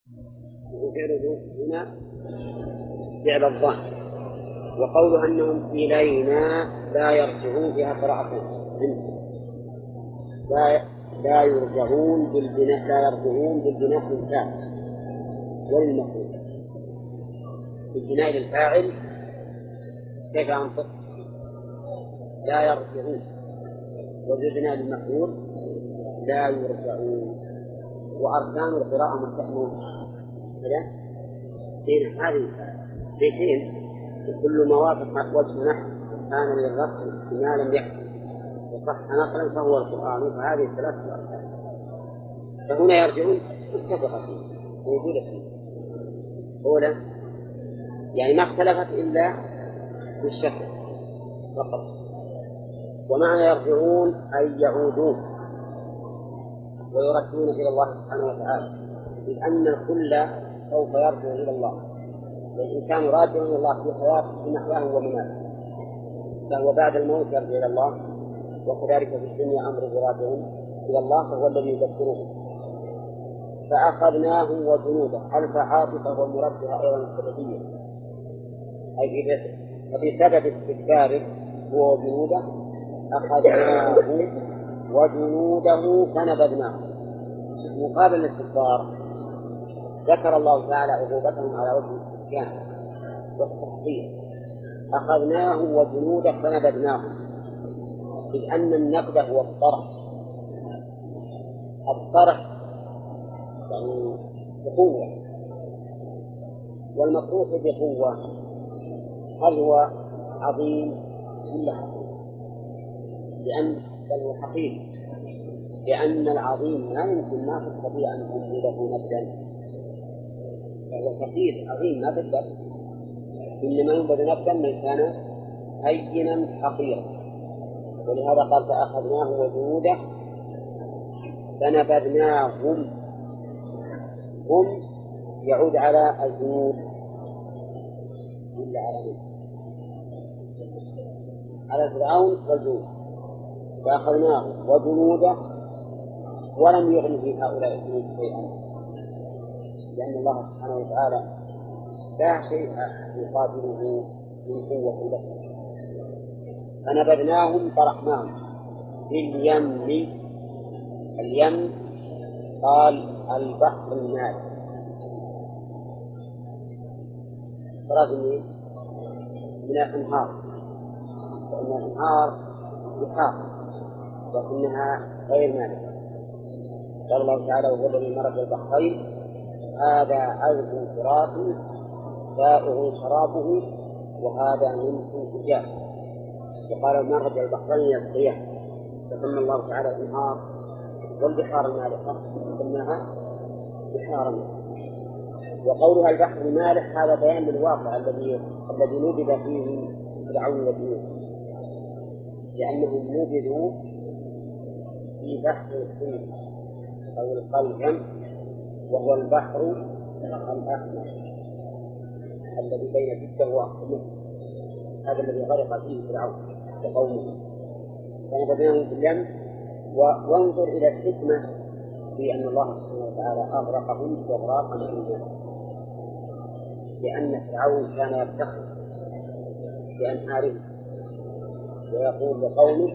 وفعله هنا فعل الظن. وقوله أنهم إلينا لا يرجعون بها قراءة لا يرجعون بالبناء للفاعل وللمفعول. بالبناء للفاعل كيف أنطق؟ لا يرجعون، وبالبناء للمفعول لا يرجعون. وأركان القراءة مستحمون كذا بين هذه بيتين، وكل ما وافق وجه نحو كان للرفع ما لم يحصل وصح نقلا فهو القرآن. فهذه الثلاثة أركان. فهنا يرجعون اتفق فيه موجودة فيه أولا، يعني ما اختلفت إلا بالشكل فقط. ومعنى يرجعون أي يعودون ويردون إلى الله سبحانه وتعالى، لأن الكل سوف يرجع إلى الله، والإنسان راجع إلى الله في حياته في محياه ومماته، فهو بعد الموت يرجع إلى الله. وكذلك في الدنيا أمره راجع إلى الله، فهو الذي يذكره. فأخذناه وجنوده ألف عاطفة والمرد أيضا السببية، أي بسبب استكباره هو وجنوده أخذناه وجنوده فنبذناه. مقابل الاستكبار ذكر الله تعالى عقوبتهم على وجه الاستكبار والتحقير. أخذناه وجنوده فنبذناه، إذ أن النبذ هو الطرح يعني بقوة، والمطروح بقوة هل هو عظيم ولا حقير؟ بل هو حقير، لأن العظيم ما يمكن ما تستطيع أن تنزله نبذا، فهو كثير عظيم ما تقدر، إنما ينبذ نبذا من كان هينا حقيرا. ولهذا قال فأخذناه وجنوده فنبذناهم. هم يعود على الجنود إلا على فرعون والجنود. فأخذناه وجنوده ولم يغن في هؤلاء الجنود شيئا، لأن الله سبحانه وتعالى لا شيء يقابله من قوة البشر. فنبذناهم طرحناهم باليم. اليم قال البحر المالح، من الأنهار، فإن الأنهار بحار لكنها غير مالحة. قال الله تعالى وهو الذي مرج البحرين هذا عذب فرات سائغ شرابه وهذا ملح أجاج. وقال مرج البحرين يلتقيان، فسمى الله تعالى الأنهار والبحار المالحة سماها بحارا. وقولها البحر المالح هذا بيان للواقع الذي نبذ فيه فرعون وجنوده، لأنهم نبذوا في بحر الحوت أو القلزم، وهو البحر الأحمر الذي بين جدة وأحمر، هذا الذي غرق فيه فرعون وقومه. فنبذناهم في اليم. وانظر إلى الحكمة في أن الله سبحانه وتعالى أغرقهم إغراقا عظيما، لأن فرعون كان يفتخر بأنهاره ويقول لقومه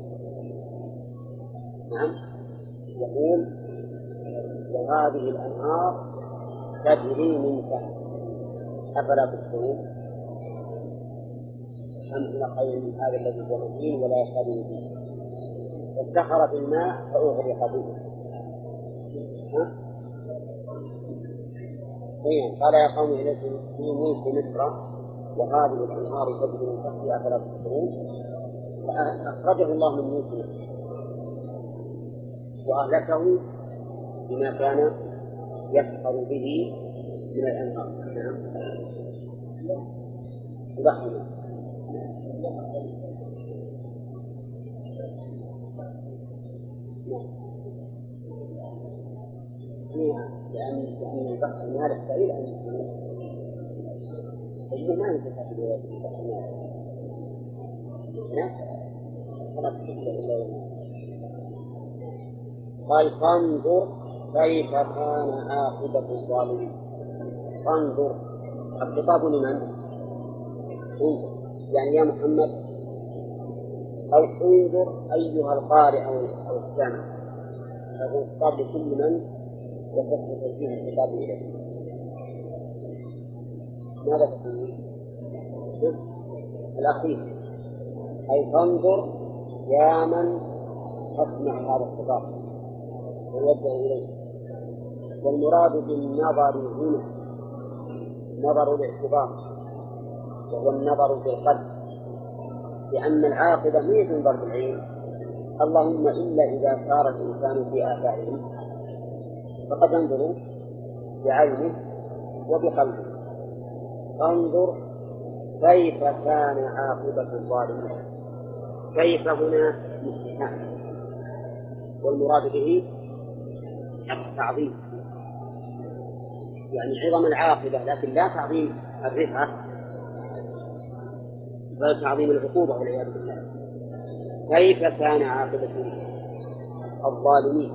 يقول وهذه الأنهار تجري من تحت أفلا تبصرون أم هو خير من هذا الذي هو مهين ولا يكاد يبين. وافتخر بالماء فأغرق به. قال يا قوم إليكم في ملك مصر وهذه الأنهار تجري من تحتي أفلا تبصرون. فأخرجه الله من ملك مصر وأهلكه بما كان يفخر به من الأنهار. لأن البحر المالح بعيد عن الجنة ما ينتفع بالبحر المالح. قال فانظر كيف كان عاقبة الظالمين. فانظر، الخطاب لمن؟ انظر يعني يا محمد، أو انظر أيها القارئ أو السامع، هذا الخطاب لكل من يتصل فيه الخطاب إليه. ماذا تقول؟ الأخير، أي فانظر يا من تسمع هذا الخطاب ويوجه إليه. والمراد بالنظر هنا نظر الاعتبار، وهو النظر بالقلب، لأن العاقبة هي تنظر بالعين، اللهم إلا إذا صار الإنسان في آثاره فقد ينظر بعينه وبقلبه. انظر كيف كان عاقبة الظالمين. كيف هنا استثناء، والمراد به التعظيم، يعني عظم العاقبة، لكن لا تعظيم الرفعة بل تعظيم العقوبة والعياذ بالله. كيف كان عاقبة الظالمين،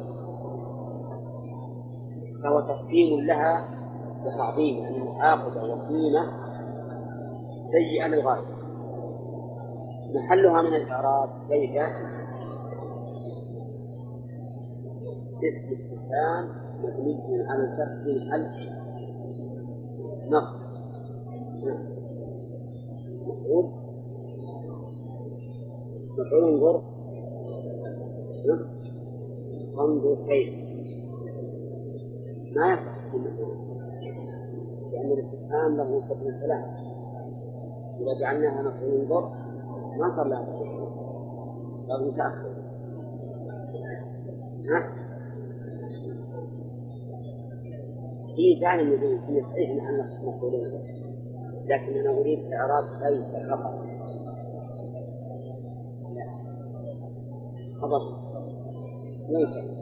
فهو تقديم لها وتعظيم، يعني عاقبة وقيمة سيئة للغاية. محلها من الإعراب كيف اسم استفهام مبني على الفتح الحل نصب مفعول انظر انظر كيف ما يصح لأن الاستفهام له حكم ثلاث، إذا جعلناها مفعول انظر ما صار لها صار متأخر. في فعلا يقول في صحيح أن مفعولين، لكن أنا أريد إعراب كيف فقط. لا خبر ممكن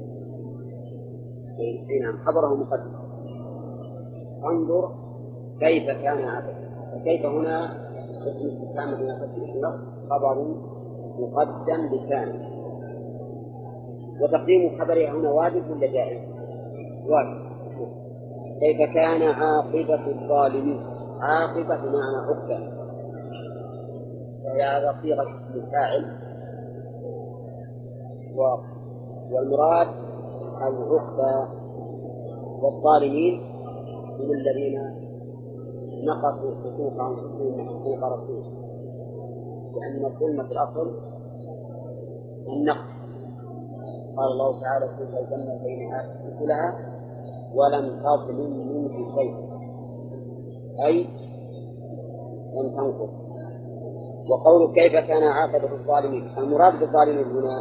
نعم خبره مقدم. انظر كيف كان عاقبة، فكيف هنا اسم استفهام من فتح خبر مقدم بكان، وتقديم خبره هنا واجب ولا جائز؟ واجب. كيف كان عاقبة الظالمين، عاقبة بمعنى عقبة، وهي هذا صيغة اسم الفاعل، والمراد العقبة. والظالمين هم الذين نقصوا حقوق أنفسهم وحقوق رسولهم، لأن الظلم في الأصل النقص. قال الله تعالى كيف الجنة بينها كلها ولم تظلم منه شيء، أي لم تنقص. وقول كيف كان عاقبة الظالمين، المراد بالظالمين هنا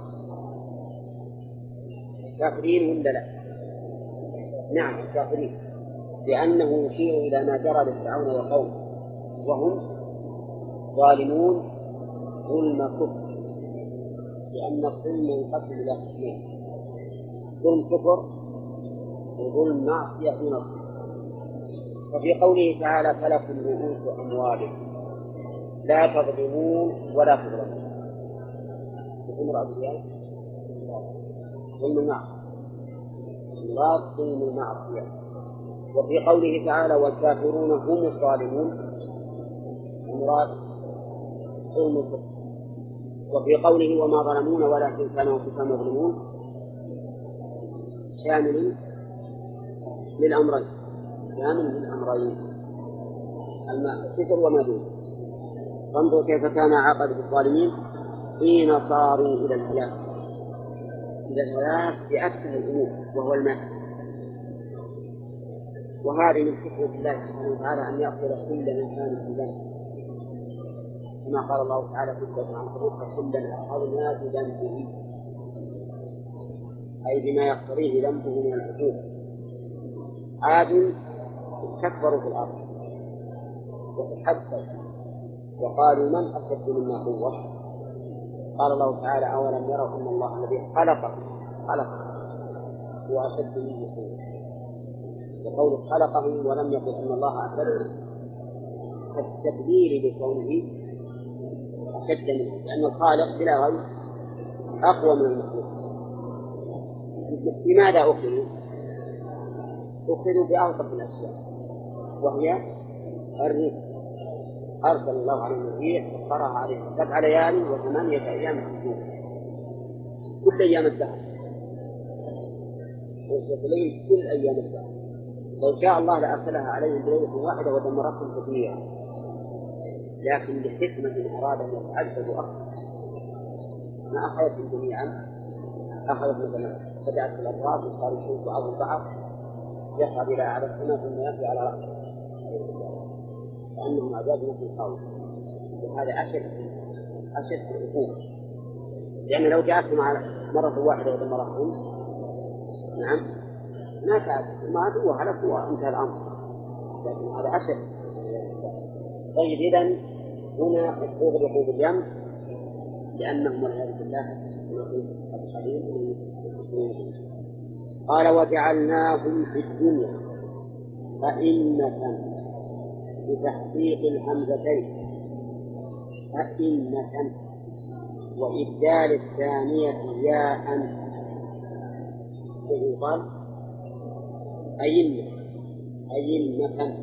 كافرين ولا لا؟ نعم كافرين، لأنه يشير إلى ما جرى لفرعون وقومه وهم ظالمون ظلم كفر، لأن الظلم ينقسم إلى قسمين: ظلم كفر وظلم معصية دون الظلم. وفي قوله تعالى فلكم رؤوس أموالكم لا تظلمون ولا تظلمون، ظلم المعصية، مراد ظلم المعصية. وفي قوله تعالى والكافرون هم الظالمون، المراد ظلم الكفر. وفي قوله وما ظلمون ولكن كانوا أنفسهم يظلمون شامل للأمرين، الكفر وما دونه. فانظر كيف كان عاقبة الظالمين حين صاروا إلى الهلاك بأكثر الأمور وهو الماء. وهذه من حكمة الله سبحانه وتعالى أن يأخذ كل إنسان في ذنبه، كما قال الله تعالى في سورة العنكبوت فكلا أخذنا بذنبه، أي بما يقتضيه ذنبه من العقوبة. عاد استكبروا في الأرض وتحدثوا وقالوا من أشد منا قوة. قال الله تعالى أولم يروا أن الله الذي خلق هو أشد منه قوة. وقول خلقهم ولم يقل أن الله أشد كالتدبير لكونه أشد منه، لأن الخالق بلا غير أقوى من المخلوق. بماذا أخذوا؟ أخذوا بألطف الأشياء وهي الريح. أرسل الله عليهم الريح فقرأ عليهم 7 ليال و8 أيام حسوما كل أيام الدهر، ويستليم كل أيام الدهر. لو شاء الله لأرسلها عليهم بليلة واحدة ودمرتهم تدميرا، لكن لحكمة أراد أن يتعذبوا أكثر ما أخذتهم جميعا. أخذت مثلا بدأت الأبواب وصار يشوف بعض البعض يصعد إلى أعلى السماء ثم يأتي على رأسه كأنهم أعداد في القوم، وهذا أشد العقوبة، لأن لو جاءتهم مرة واحدة ودمرتهم نعم ما كانت ما هو هلك وانتهى الأمر، لكن هذا أشد. طيب إذن هنا عقوبة اليم لأنهم والعياذ بالله قال وجعلناهم في الدنيا أئمة بتحقيق الهمزتين أئمة وإبدال الثانية ياء يقال أئمة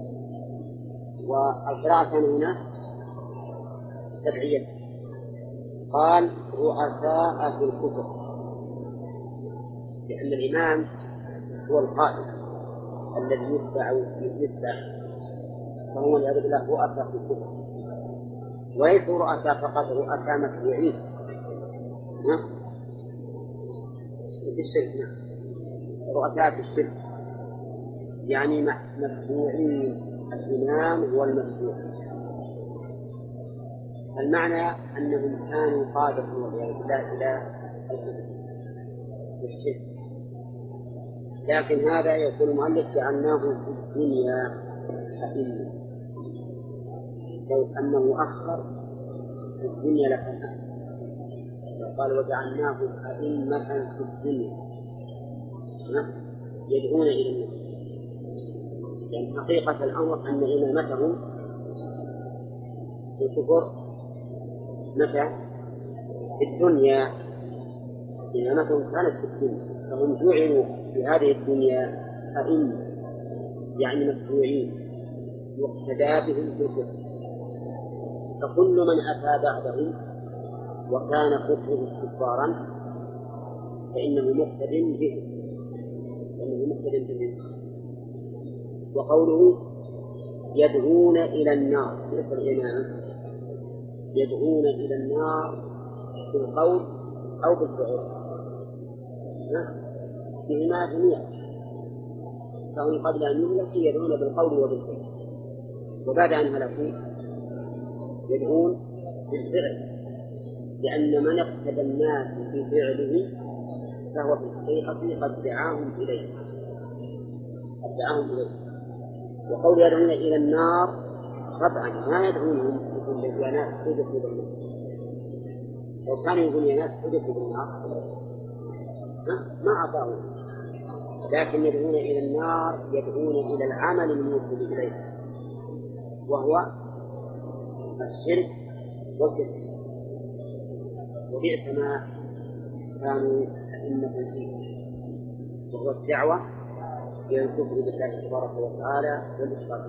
والقراءة هنا تبعية. قال رؤساء في الكفر لأن الإمام هو القائد الذي يتبع فهو والعياذ بالله رؤساء في الكفر، وليسوا رؤساء فقط، رؤساء متبوعين في الشرك، رؤساء في الشرك يعني متبوعين، الإمام هو المتبوع. المعنى أنهم كانوا قادة والعياذ بالله إلى الشرك، لكن هذا يقول المؤلف جعلناه في الدنيا أئمة، لو أنه أخر في الدنيا لكان أحسن. قال وجعلناهم أئمة في الدنيا يدعون إلى الناس، يعني حقيقة الأمر أن إمامتهم في الكفر متى؟ في الدنيا. إمامتهم كانت في الدنيا فهم جعلوا في هذه الدنيا أئمة يعني متبوعين يقتدى بهم في الكفر، فكل من أتى بعدهم وكان كفره استكبارا فإنه مقتد بهم. وقوله يدعون إلى النار مثل الإمام يدعون إلى النار في القول أو بالفعل بهما جميعا، فهم قبل أن يهلكوا يدعون بالقول وبالفعل، وبعد أن هلكوا يدعون بالفعل، لأن من اقتدى الناس بفعله فهو في الحقيقة قد دعاهم إليه. وقول يدعون إلى النار طبعا ما يدعونهم يقول يا ناس ادخلوا بالنار، لو كانوا يقولون يا ناس ادخلوا بالنار ما أعطاهم، لكن يدعون إلى النار يدعون إلى العمل الموصل إليه وهو الشرك والكفر، وبئس ما كانوا أئمة فيه وهو الدعوة إلى الكفر بالله تبارك وتعالى والإشراك.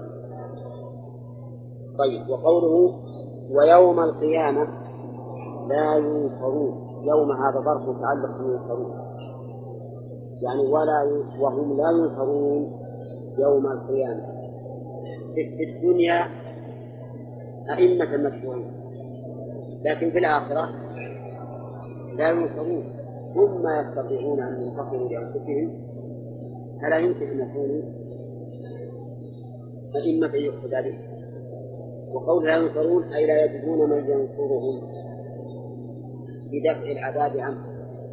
طيب وقوله ويوم القيامة لا ينصرون، يوم هذا ظرف متعلق ينصرون يعني وهم لا ينصرون يوم القيامة. في الدنيا أئمة متبوعين، لكن في الآخرة لا ينصرون، هم ما يستطيعون أن ينتصروا لأنفسهم، فلا يمكن أن يكونوا أئمة يقتدى به. وقول لا ينصرون أي لا يجدون من ينصرهم بدفع العذاب عنه،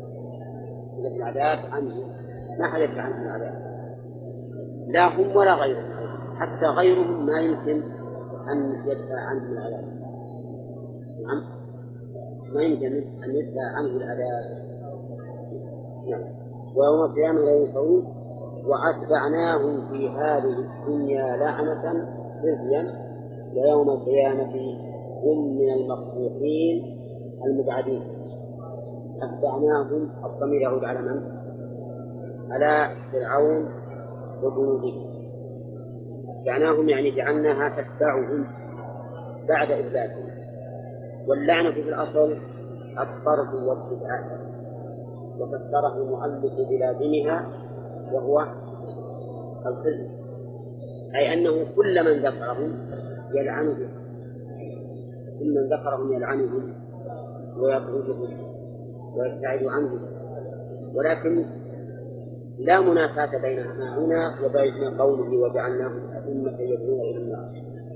ما حد يدفع عنهم العذاب، لا هم ولا غيرهم، حتى غيرهم ما يمكن أن يدفع عنهم العذاب. نعم ما يمكن أن يدفع عنه العذاب. نعم. ويوم القيامة لا ينصرون وأتبعناهم في هذه الدنيا لعنة خزيا ويوم القيامة هم من المقبوحين المبعدين. أتبعناهم الضمير يعود على من؟ على فرعون وجنوده، جعلناهم يعني جعلناها تتبعهم بعد إبلاغهم. واللعنة في الأصل الطرد والابتعاد، وفسره المؤلف بلازمها وهو الخزي، أي أنه كل من ذكرهم يلعنهم، كل من ذكرهم يلعنهم ويطردهم ويبتعد عنهم. ولكن لا منافاة بينهما هنا وبين قوله وجعلناهم أئمة يدعون إلى النار،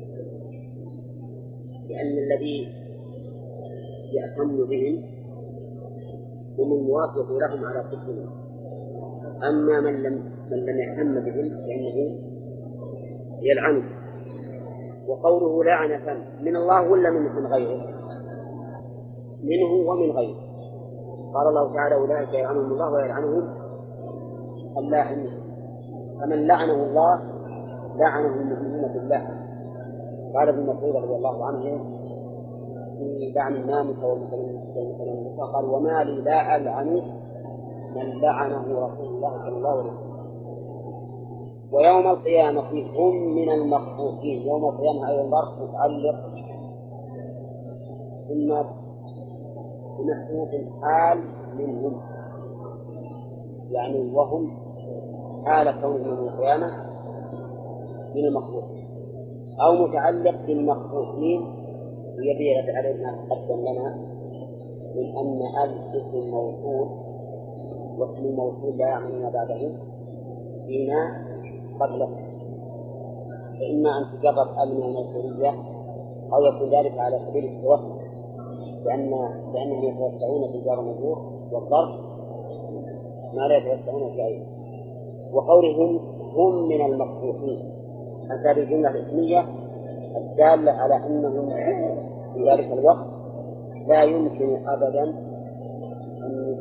لأن الذي يأتم بهم هم الموافق لهم على كفرهم، أما من لم يأتم بهم فإنه يلعنه. وقوله لعنة من الله ولا من غيره؟ منه ومن غيره. قال الله تعالى أولئك يلعنهم الله ويلعنهم اللاعنون، فمن لعنه الله لعنه المؤمنون بالله. قال ابن مسعود رضي الله عنه في لعن الناموس والمتنمسة قال وما لي لا ألعن من لعنه رسول الله صلى الله عليه وسلم. ويوم القيامة هم من المخبوثين. يوم القيامة أيضا ظرف متعلق إما بمخبوث حال منهم، يعني وهم حال كونهم يوم القيامة من المخبوثين، أو متعلق بالمخبوثين ليبين عليه ما تقدم لنا من أن اسم موصول، واسم الموصول لا يعني ما بعده فيما قبله، فإما أن تجرب من الموصولية أو يكون ذلك على سبيل التوسع، لأنهم يتوسعون في جار المجرور والظرف ما لا يتوسعون في أيضا. وقولهم هم من المخبوثين هذه الجملة الاسمية الدالة على أنهم في ذلك الوقت لا يمكن أبدا أن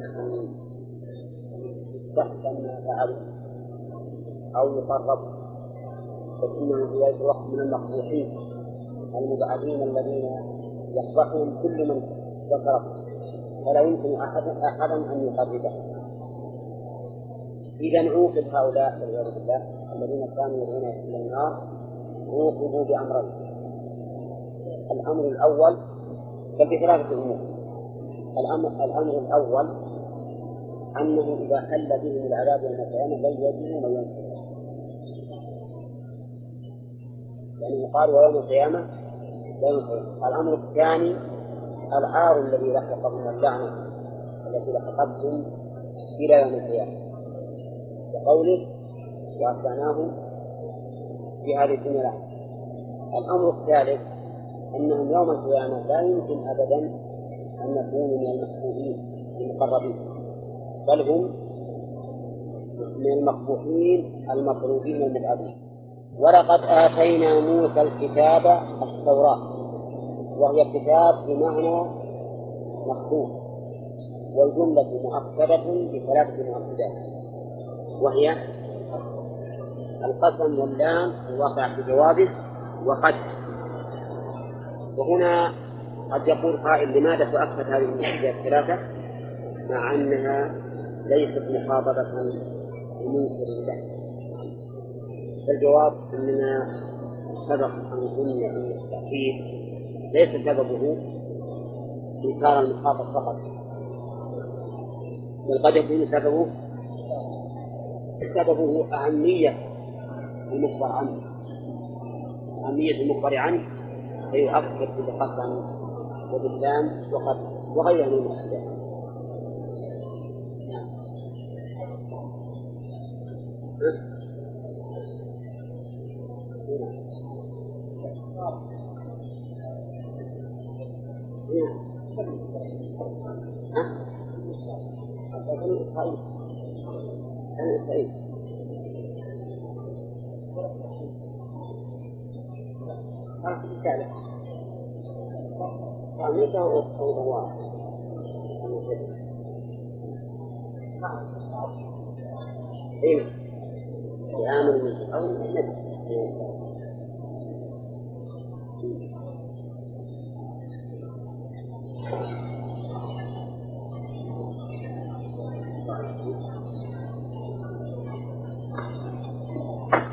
يستحسن ما فعلوا أو يقرب، فإنهم في ذلك الوقت من المقبوحين المبعدين الذين يقبحهم كل من ذكرهم، فلا يمكن أحدا أن يقربه. إذا عوقب هؤلاء والعياذ بالله الذين كانوا يدعون إلى النار عوقبوا بأمرين. الأمر الأول بثلاثة أمور. الأمر الأول أنه إذا حل بهم العذاب يوم القيامة لن يجدوا من ينصرون، يعني يقال ويوم القيامة لا ينصرون. الأمر الثاني العار الذي لحقهم اللعنة التي لحقتهم إلى يوم القيامة، وقوله وأتبعناهم في هذه الدنيا. الأمر الثالث أنهم يوم القيامة لا يمكن أبدا أن يكونوا من المحبوبين المقربين، بل هم من المقبوحين المطرودين المبعدين. ولقد آتينا موسى الكتاب التوراة، وهي كتاب بمعنى مكتوب، والجملة مؤكدة بثلاثة مؤكدات، وهي القسم واللام الواقع في جوابه وقد. وهنا قد يقول قائل لماذا تؤكد هذه المؤكدات الثلاثة مع أنها ليست مخاطبة بمنكر الله؟ الجواب أننا سبق أن قلنا أن التأكيد ليس سببه إنكار المخاطب فقط، بل قد يكون سببه أهمية المخبر عنه، أهمية المخبر عنه فيؤكد بالقسم وباللام وقد وغيرها من الأشياء.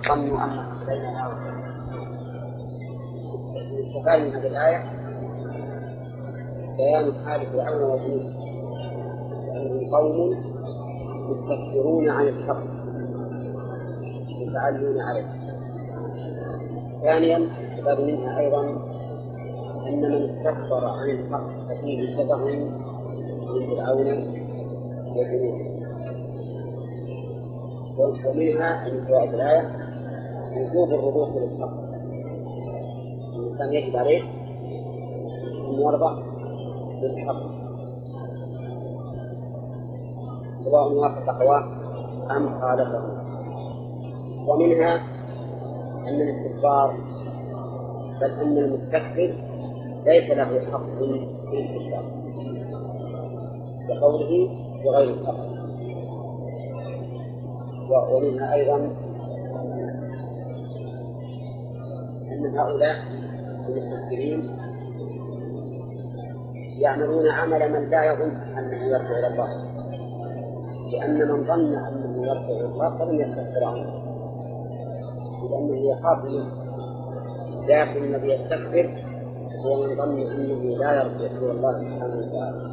ظنوا أنهم بينها وبين استفاد من هذه الآية بيان حال فرعون وجنوده لأنهم قوم مستكبرون عن الحق متعالون عليه. ثانيا استفاد منها أيضا أن من استكبر عن الحق ففيه شبه من فرعون وجنوده. ومنها من فوائد الآية وجوب الرجوع للحق. الإنسان يجب عليه أن يرضى بالحق سواء وافق هواه أم خالفه. ومنها أن الاستكبار بل أن المستكبر ليس له حق في الاستكبار كقوله بغير الحق. ومنها أيضا أن هؤلاء المستكبرين يعملون عمل من لا يظن أنه يرجع إلى الله، لأن من ظن أنه يرجع إلى الله فلم يستكبر عنه لأنه يخاف منه. لكن الذي يستكبر هو من ظن أنه لا يرجع إلى الله سبحانه وتعالى.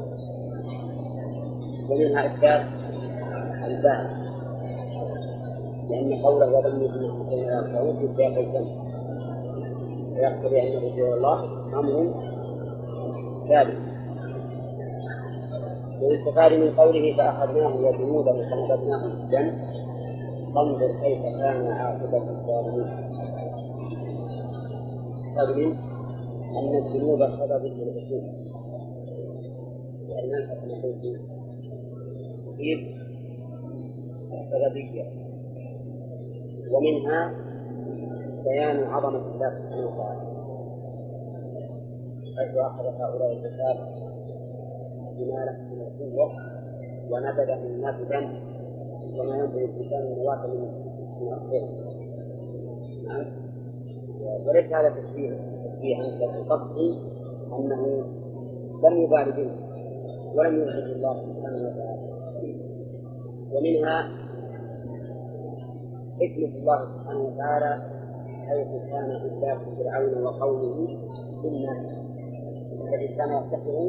ومنها إثبات الباء لأن قوله وظنوا أنه كان يرجعون في سياق الجنة ويقتضي أن الرجوع إلى الله أمر ثابت. والاستفاد من قوله فأخذناه وجنوده فنبذناه في الجنة فانظر كيف كان عاقبة الظالمين. استفاد أن الذنوب سبب للعقوبة لأن الحكم فيه سببية. ومنها بيان عظمة الله سبحانه وتعالى حيث أخذ هؤلاء الكتاب بما له من القوة ونبذه نبذا وما ينبغي الإنسان من واحد من الخير. وليس هذا تشبيها بقصد أنه لم يبال به ولم يعجز الله سبحانه وتعالى. ومنها حكمة الله سبحانه وتعالى حيث كان إهلاك فرعون وقومه بالناس الذي كان يفتخر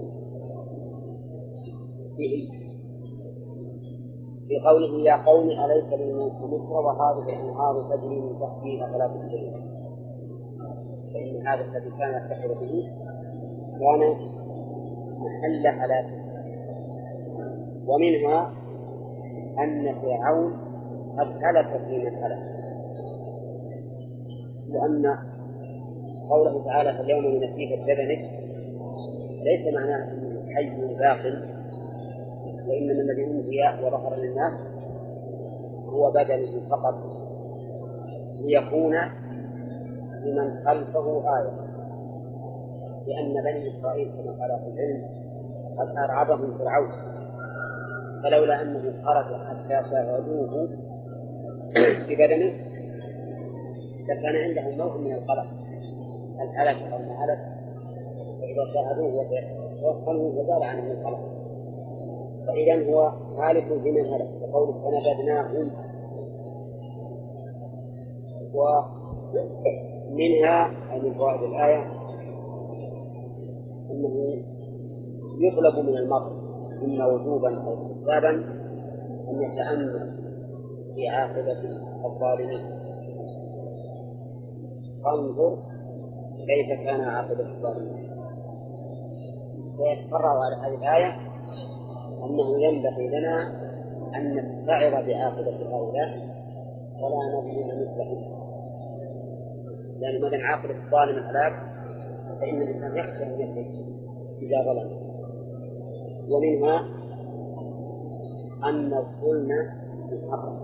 به في قوله يا قوم أليس لي ملك مصر وهذه الأنهار تجري من تحتي أفلا تبصرون. فإن هذا الذي كان يفتخر به كان محل هلاكه. ومنها أن فرعون قد هلك في من هلك لأن قوله تعالى فاليوم ننسيك ببدنك ليس معناه أنه حي باقٍ، وإنما الذي أنهي وظهر للناس هو بدنه فقط ليكون لمن خلفه آية. لأن بني إسرائيل كما قال في العلم قد أرعبهم فرعون فلولا أنه خرج حتى شاهدوه ببدنه لكان عندهم نوع من القلق الهلك أو ما هلك، فإذا شاهدوه وتوصلوا وزال عنهم القلق. فإذا هو هالك في من هلك وقوله فنبذناهم. ومنها أي من فوائد الآية أنه يطلب من المرء إما وجوبا أو استحبابا أن يتأمل في عاقبة الظالمين. فانظر كيف كان عاقبة الظالمين. ويتفرع على هذه الآية أنه ينبغي لنا أن نستعر بعاقبة هؤلاء ولا نظلم مثلهم، لأن ما دام عاقبة الظالم الهلاك فإن الإنسان يخشى أن يهلك إذا ظلم. ومنها أن الظلم محرم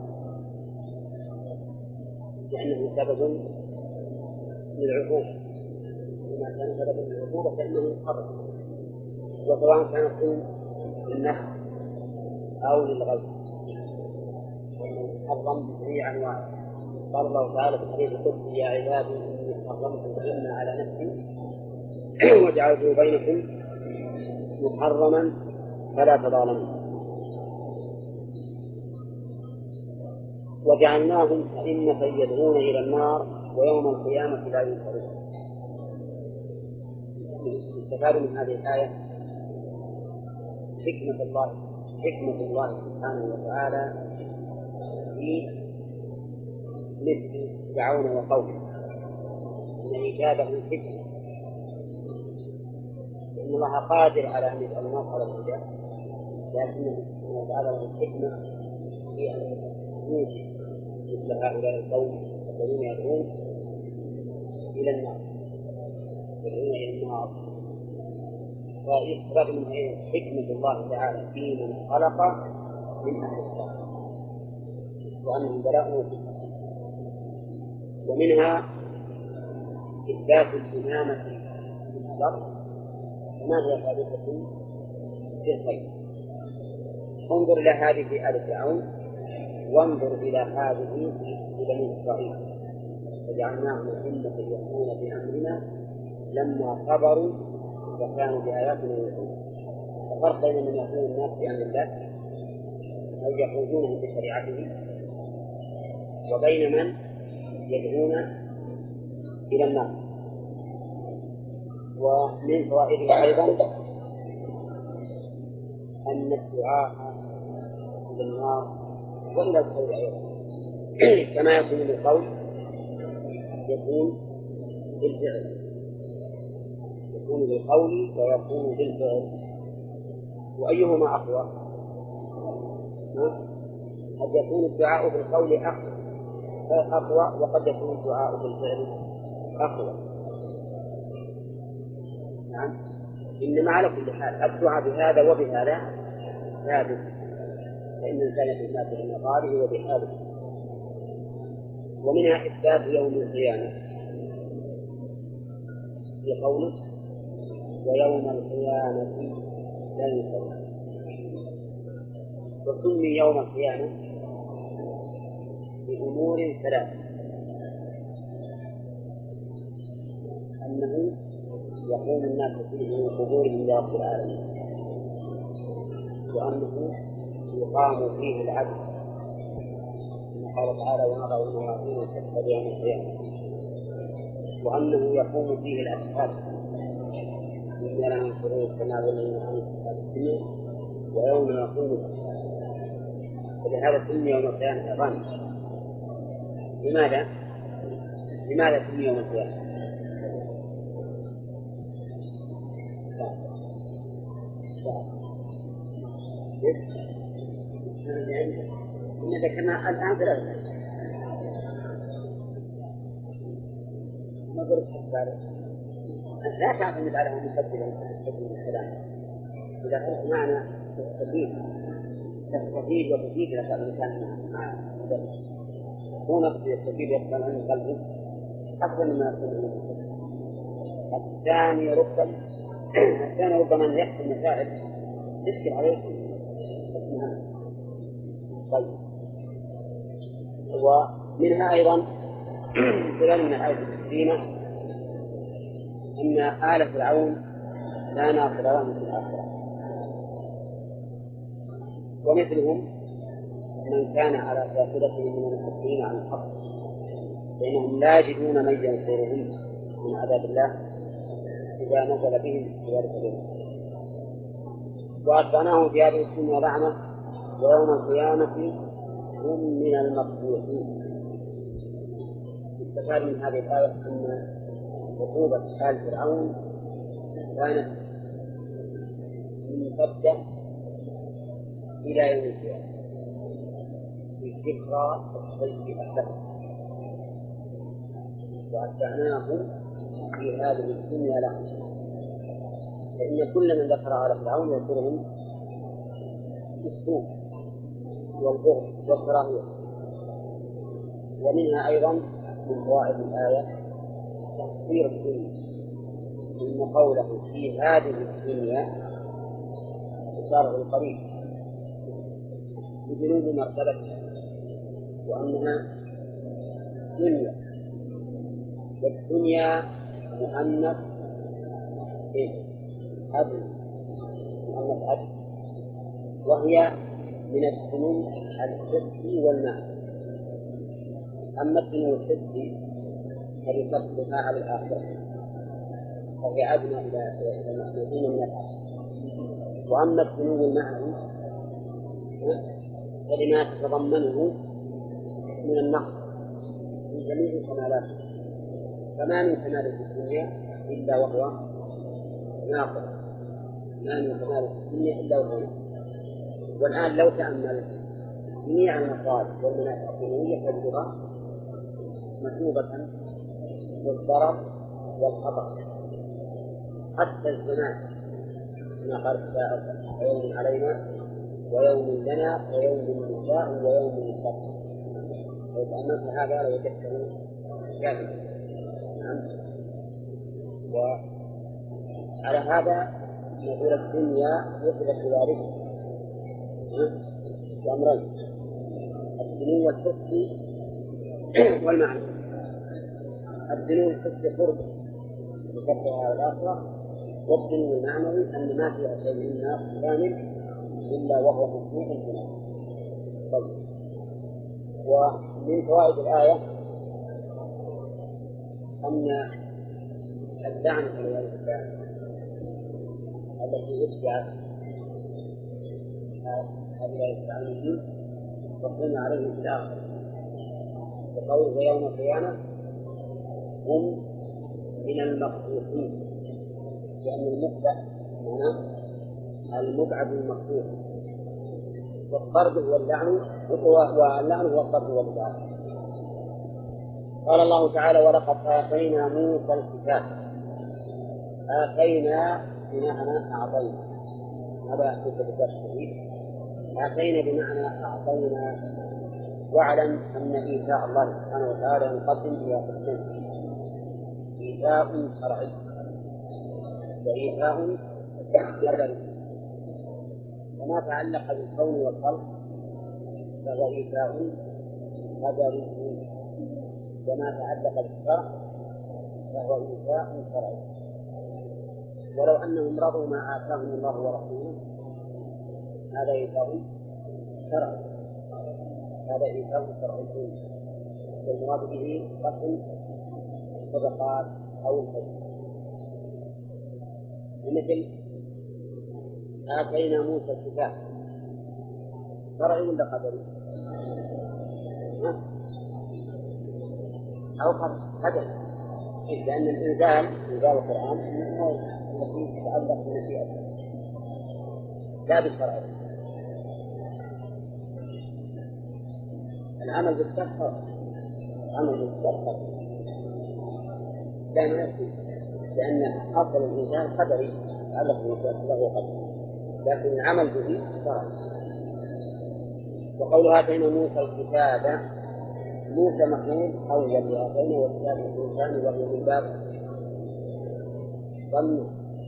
لأنه سبب للعقوبة، وما كان سببا للعقوبة فإنه محرم، وسواء كان الظلم للنفس أو للغير وإنه محرم بجميع أنواعه. قال الله تعالى في الحديث القدسي يا عبادي إني حرمت الظلم على نفسي وجعلته بينكم محرما فلا تظالموا. وجعلناهم أئمة يدعون إلى النار ويوم القيامة لا ينصرون. يستفاد من هذه الآية حكمة الله سبحانه وتعالى في مثل فرعون وقومه، أن إجابة حكمة، لأن الله قادر على أن يجعل الناس على الهدى، لكنه سبحانه له الحكمة في أن يوجد مثل هؤلاء القوم الذين يدعون إلى النار ويستفاد من حكمة الله تعالى في من خلق من أهل الشر وأنهم بلاء ومنها إثبات الإمامة في الشر وما هي ثابتة في الخير. انظر إلى هذه في آل فرعون وانظر إلى هذه في بني إسرائيل وجعلناهم أئمة يهدون بأمرنا لما صبروا وكانوا بآياتنا يؤمنون. الفرق بين من يهدون الناس بأمر الله أو يخرجونهم بشريعته وبين من يدعون إلى النار. ومن فوائدها أيضا أن الدعاء إلى النار وإلى الخير أيضا كما يكون بالقول يكون بالفعل، يكون بالقول ويكون بالفعل، وأيهما أقوى؟ قد يكون الدعاء بالقول أقوى وقد يكون الدعاء بالفعل أقوى. نعم، إنما على كل حال الدعاء بهذا وبهذا ثابت، فإن الإنسان يتمات بمقاله وبحاله. ومنها إثبات يوم القيامة في قوله ويوم القيامة لا ينصرون. وسمي يوم القيامة بأمور ثلاث: أنه يقوم الناس فيه من قبورهم إلى رب العالمين، وأنه يقام فيه العدل كما قال تعالى ونضع الموازين القسط يوم القيامة، وأنه يقوم فيه الأشهاد إنا لننصرون كما ظلنا في الدنيا ويوم يقوم الأشهاد. ولهذا سمي يوم القيامة أيضا. لماذا سمي يوم القيامة؟ إن ذكرنا الآن ثلاثة ما قلت لا تعتمد على مقدمة الكلام. إذا قلت معنى تستفيد وتفيد لك الإنسان مع هو نفسه يستفيد يقبل عن قلبه أفضل مما يكون عنه. الثاني ربما يحصل مسائل تشكل عليه. طيب، ومنها أيضا خلال من الآية الكريمة أن آل فرعون لا ناصر لهم في الآخرة، ومثلهم من كان على شاكلته من المسلمين عن الحق، لأنهم لا يجدون من ينصرهم من عذاب الله إذا نزل بهم في ذلك اليوم. وأتبعناهم في هذه الدنيا لعنة ويوم القيامة هم من المقبوحين. استفاد من هذه الآية أن عقوبة آل فرعون كانت ممتدة إلى يوم القيامة بذكرى الشيء السبب. وأتبعناهم في هذه الدنيا لعنة، فإن كل من ذكر على فرعون يذكرهم بالسوء والبغض والكراهية. ومنها أيضا من فوائد الآية تحذير الدنيا، إن قوله في هذه الدنيا إشارة القريب بجنوب مرتبتها، وأنها دنيا، والدنيا مؤنث أبل، وهي من السنون الحسي والمعنى، أما الدنيا الحسي فليصبها على الآخرة فهي أدنى إلى المخلوقين من الآخرة. وأما الدنيا المعنوي فلما تتضمنه من النقص من جميع كمالاته، فما من كمال في الدنيا إلا وهو ناقص، ما من كمال في الدنيا إلا وهو ناقص. والآن لو تأمل جميع المصالح والمنافع الدنيوية تجدها مكتوبة بالضرر والخطر، حتى الزمان كما قال الشاعر: ويوم علينا ويوم لنا ويوم نساء ويوم نساء. وتأملت هذا لوجدته كاملا. وعلى هذا نقول الدنيا يثبت ذلك بأمرين: الدنيا الحسي والمعنى. الدنيا الحسي قرب بكثرها الآخرة، والدنيا المعنوي أن ما فيها شيء منا كامل إلا وهو مخلوق الجنة. ومن فوائد الآية أن اللعنة والعياذ بالله التي اتبعت هؤلاء الزعيمين تقوم عليهم في الآخرة بقوله يوم القيامة هم من المخلوقين، لأن المخلق هنا المبعد المخلوق، والطرد هو اللعن، واللعن هو الطرد والبعد. قال الله تعالى: ولقد آتينا موسى الكتاب. آتينا بمعنى أعطينا، هذا يحدث بالتشبيه. آتينا بمعنى أعطينا. واعلم أن إيتاء الله سبحانه وتعالى ينقسم إلى قسمين: إيتاء شرعي وإيتاء قدري. وما تعلق بالكون والخلق فهو إيتاء قدري، وما تعلق بالشرع فهو إيتاء شرعي. ولو أنهم رضوا ما آتاهم الله ورسوله هذا إيتاء شرعي، هذا إيتاء شرعي، والمراد به قسم الصدقات أو الحج. مثل آتينا موسى الكتاب، شرعي ولا قدري؟ أو قدري، لأن الإنزال القرآن التي تتعلق بمشيئته لا بالشرع. العمل بالشرع لا يكفي، لأن أصل الإنسان قدري يتعلق بمشيئته له قدر، لكن العمل به شرع. وقولها آتينا موسى الكتاب، موسى مفعول أول لآتينا والكتاب الإنسان، وهي من باب ظن،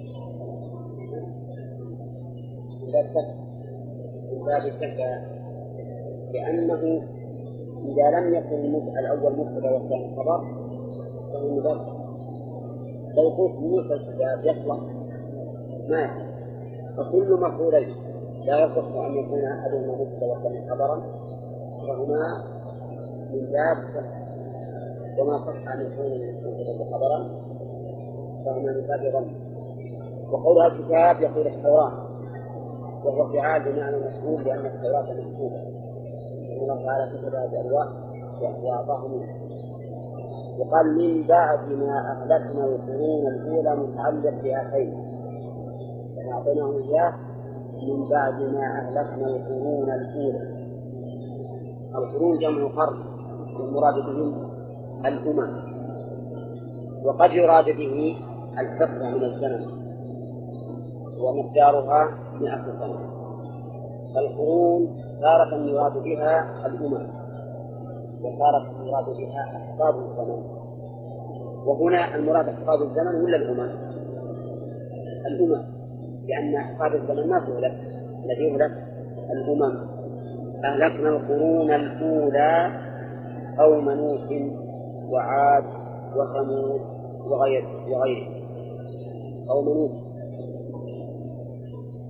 من باب كفى، لأنه إذا لم يكن الأول مبتدأ والثاني خبر فهو مبتدأ. لو قلت موسى الكتاب يطلق ما يصح، فكل مفعولين لا يصح أن يكون أحدهما مبتدأ والثاني خبرا، فهما من باب كفى. وما صح أن يكون مبتدأ خبرا فهما من باب ظن. وقولها الكتاب يقول التوراة، وهو فعال بمعنى مفعول، لأن التوراة مكتوبة، إن الله تعالى كتبها بألواح وأعطاه منها. وقال من بعد ما أهلكنا القرون الأولى متعلق بآتينا، يعني أعطيناهم إياه من بعد ما أهلكنا القرون الأولى. القرون جمع قرن، والمراد بهم الأمم، وقد يراد به الفترة من الزمن ومقدارها 100 سنة. فالقرون تارة يراد بها الأمم، وتارة يراد بها أحقاب الزمن. وهنا المراد أحقاب الزمن ولا الأمم؟ الأمم، لأن أحقاب الزمن ما تهلك، الذي يهلك الأمم. أهلكنا القرون الأولى قوم نوح وعاد وثمود وغيره. قوم نوح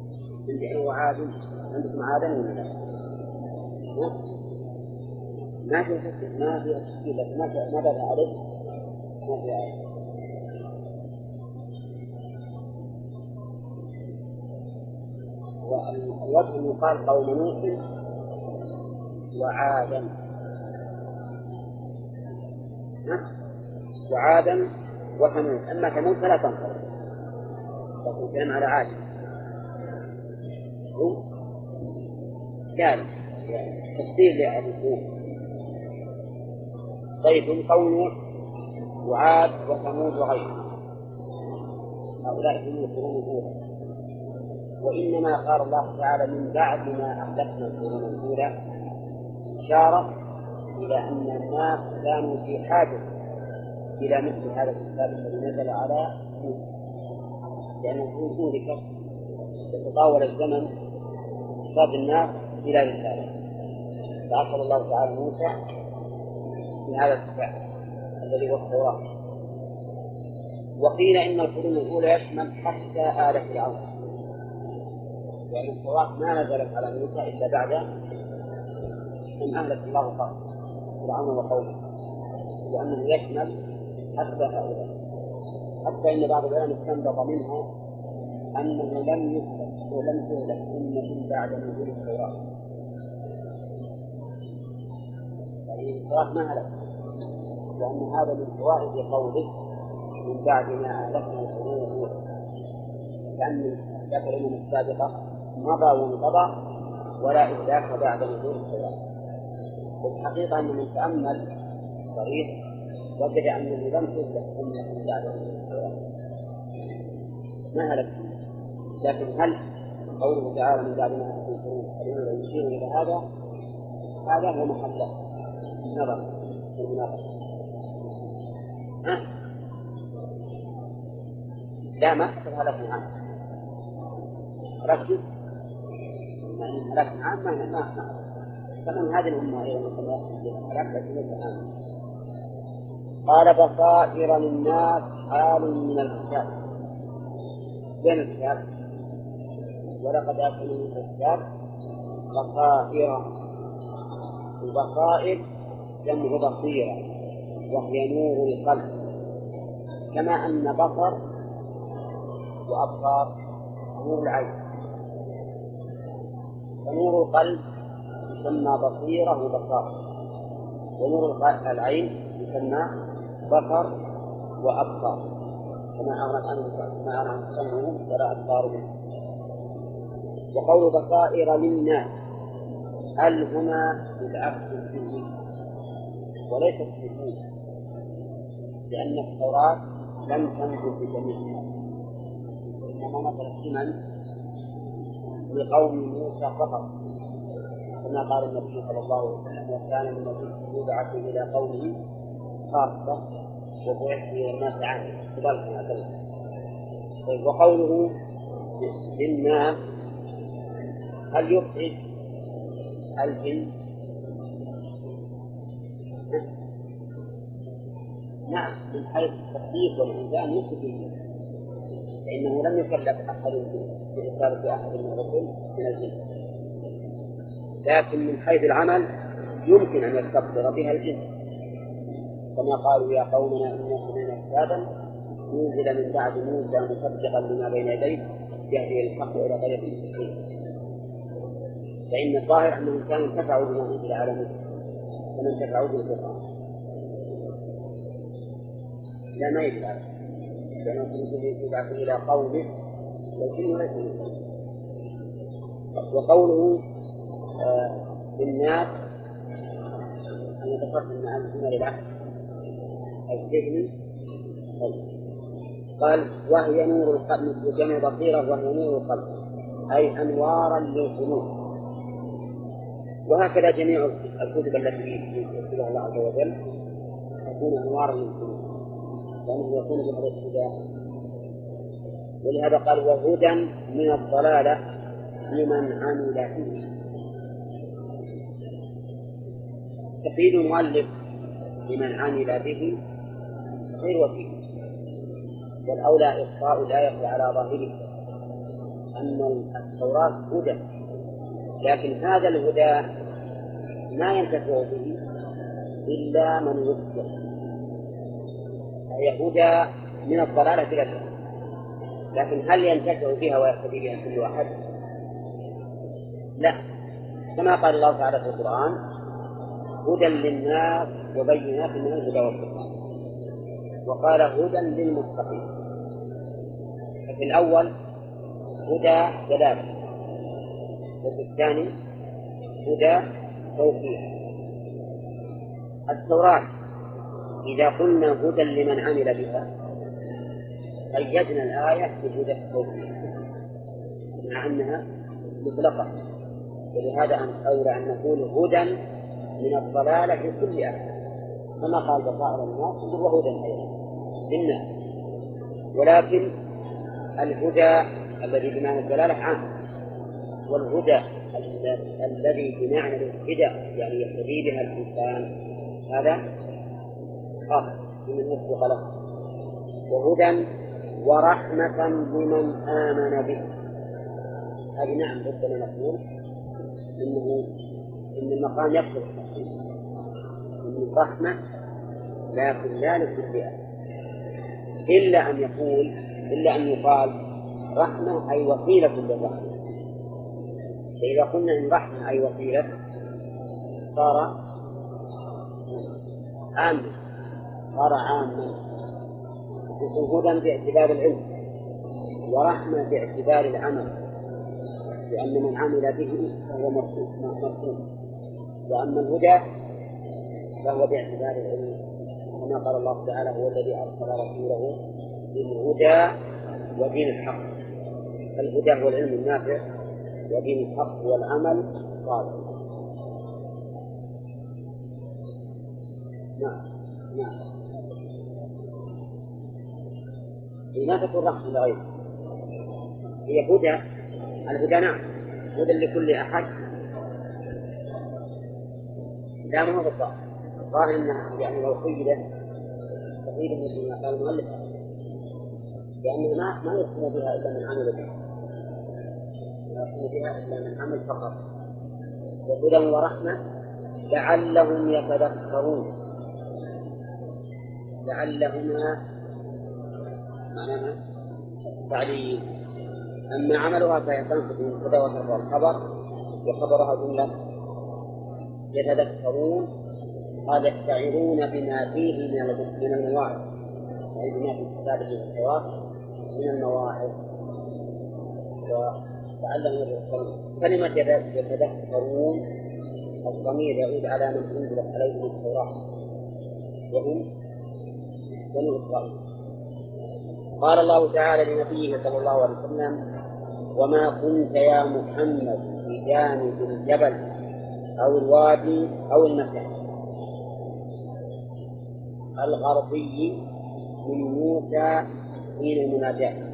عندي وعاد، عندكم عادا ولا لا؟ ما فيها تشكيل، لكن ما بدأ عليه ما فيها آية. والوجه يقال قوم نوح وعادا، وعادا وثمود. أما ثمود فلا تنقل، لكن كلام على عاد قال تفسير لأبي. طيب من قوله وعاد وثمود وغيرهم، هؤلاء هم القرون الأولى. وإنما قال الله تعالى من بعد ما أهلكنا القرون الأولى إشارة إلى أن الناس كانوا في حاجة إلى مثل هذا الكتاب الذي نزل على موسى، لأنه هلك يتطاول الزمن احتاج الناس إلى رسالة، فأرسل الله تعالى موسى بهذا الكتاب الذي هو التوراة. وقيل إن القرون الأولى يشمل حتى آل فرعون، لأن التوراة ما نزلت على موسى إلا بعد أن أهلك الله فرعون وقومه، وأنه يشمل حتى هؤلاء، حتى إن بعض العلماء استنبط منها أنه لم يهلك ولم تهلك أمة بعد نزول التوراة، يعني التوراة ما هلك، لأن هذا من فوائد قوله من بعد ما أهلكنا القرون الأولى، لأن ذات الأمم السابقة مضى وانقضى ولا إهلاك بعد نزول التوراة. والحقيقة أن من تأمل الصريح وجد أنه لم تهلك أمة بعد نزول التوراة، ما هلك. لكن هل قوله تعالى من بعد ما أهلكنا القرون الأولى يشير إلى هذا هو محل نظر في المناقشة. لا ما حصل هلكنا عنه، ركز يعني هلكنا عنه ما كمان هذه الأمة أيضا مثلا. قال بصائر للناس حال من الكتاب، بين الكتاب ولقد آتينا من الكتاب بصائر. البصائر جمع بصيرة وهي نور القلب، كما أن بصر وأبصار نور العين، ونور القلب يسمى بصيرة وبصار، ونور العين يسمى بصر وأبصار، كما أغنى عن سمعهم ولا أبصارهم. وقول بصائر للناس هل هنا للعكس فيه وليست فيه، لأن التوراة لم تنزل بجميع الناس، إنما نزلت لمن؟ لقوم موسى فقط، كما قال النبي صلى الله عليه وسلم وكان النبي يبعث إلى قومه خاصة وبعث إلى الناس عامة. وقوله للناس هل يخرج الجن؟ نعم، من حيث التخفيف والإنسان يخرج الجن، فإنه لم يكلف أحد برسالة أحد من الرسل من الجن، لكن من حيث العمل يمكن أن يستبصر بها الجن، كما قالوا يا قومنا إنا سمعنا كتابا ينزل من بعد موسى مصدقا لما بين يديه يهدي الحق إلى طريق مستقيم. فإن الظاهر أنهم كانوا انتفعوا بما أنزل على موسى كما انتفعوا بالقرآن. لا ما يجب على لأنه يبعث إلى قومه والجن ليس منهم. وقوله للناس أن يتصرف مع الجن للعهد الذهني، قال وهي نور القلب، وجمع بصيرة وهي نور القلب أي أنوارا للقلوب. وهكذا جميع الكتب التي يكتبها الله عز وجل تكون أنوارا للقلوب، لأنه يكون بهذا الابتداء. ولهذا قال وهدى من الضلالة لمن عمل فيه. تقييد المؤلف لمن عمل به غير وكيل، والأولى إخفاء الآية على ظاهره أن التوراة هدى، لكن هذا الهدى ما ينتفع به إلا من يذكر، هي هدى من الضلالة إلى الهدى، لكن هل ينتفع بها ويهتدي بها كل واحد؟ لا، كما قال الله تعالى في القرآن: هدى للناس وبينات من الهدى والفرقان، وقال هدى للمتقين. ففي الأول هدى دلالة، وفي الثاني هدى توفيق. التوراة إذا قلنا هدى لمن عمل بها قيدنا الآية بهدى التوفيق مع أنها مطلقة، ولهذا أولى أن نقول هدى من الضلالة لكل أحد، كما قال بصائر الناس وهدى أيضا للناس. ولكن الهدى الذي بمعنى الضلالة عام، والهدى الذي بمعنى الاهتداء يعني يهتدي بها الإنسان هذا خاص بمن وفق له. وهدى ورحمة لمن آمن به، هذه نعم ربما نقول إن المقام يقصد التحقيق إن رحمة، لكن لا لكل فئة، إلا أن يقال رحمة أي وسيلة للرحمة. فإذا قلنا إن رحمة أي وسيلة صار عاما، هدى باعتبار العلم، ورحمة باعتبار العمل، لأن من عمل به فهو مرحوم. وأما الهدى فهو باعتبار العلم، كما قال الله تعالى: هو الذي أرسل رسوله بالهدى ودين الحق. الهدى هو العلم النافع، ودين الحق هو العمل الصالح. نعم. ما تكون رحمة لغيره، هي هدى. الهدى نعم هدى لكل أحد، لا ما هو الظاهر إنها يعني لو قيدت تقييدا مثل ما قال المؤلف، لأنه ما يحكم بها إلا من عمل بها، لا يحكم بها إلا من عمل فقط. وهدى ورحمة لعلهم يتذكرون، لعلهما معناها تعليل. أما عملها فهي تنصب من الهدى والخبر، وخبرها جملة يتذكرون، قال يستعيرون بما فيه من المواعظ، يعني بما في كتابه والتوراة من المواعظ، وتعلموا يتذكرون. كلمة يتذكرون الضمير يعود على من أنزلت عليهم التوراة وهم بني إسرائيل. قال الله تعالى لنبيه صلى الله عليه وسلم: وما كنت يا محمد بجانب الجبل أو الوادي أو المكان الغربي من موسى حين المناجاة.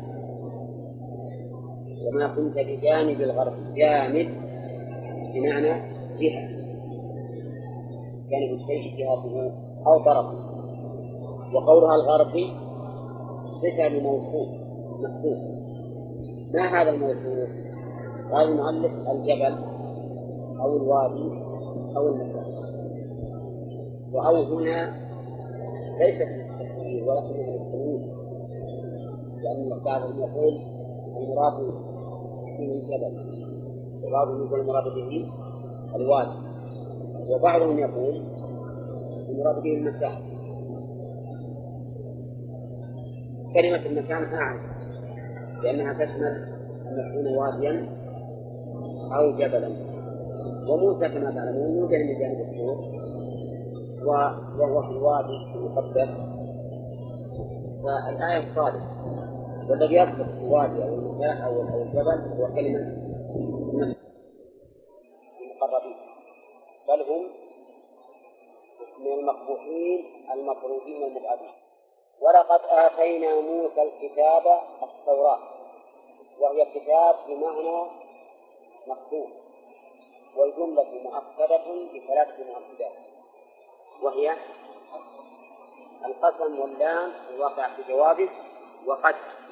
وما كنت بجانب الغرب، جانب بمعنى جهة، جانب الشيء جهته أو طرفه. وقولها الغربي صفة لموصوف محدود. ما هذا الموصوف؟ قال المؤلف: الجبل أو الوادي أو المكان. وأو هنا ليست للتحرير ولكنها للتمييز، لأن بعضهم يقول المراد به الجبل، وبعضهم يقول المراد به الوادي، وبعضهم يقول المراد به المكان. كلمة المكان أعم، لأنها تشمل أن يكون واديا أو جبلا. وموسى كما تعلمون يوجد من جانب الطور، وهو في الوادي المقدس، فالآية صادقة. والذي يصدق في الوادي أو المكان أو الجبل هو كلمة المقربين، بل هم من المقبوحين المطرودين المبعدين. ولقد آتينا موسى الكتاب التوراة، وهي كتاب بمعنى مكتوب، والجملة مؤكدة بثلاث مؤكدات، وهي القسم واللام الواقع في جوابه وقد.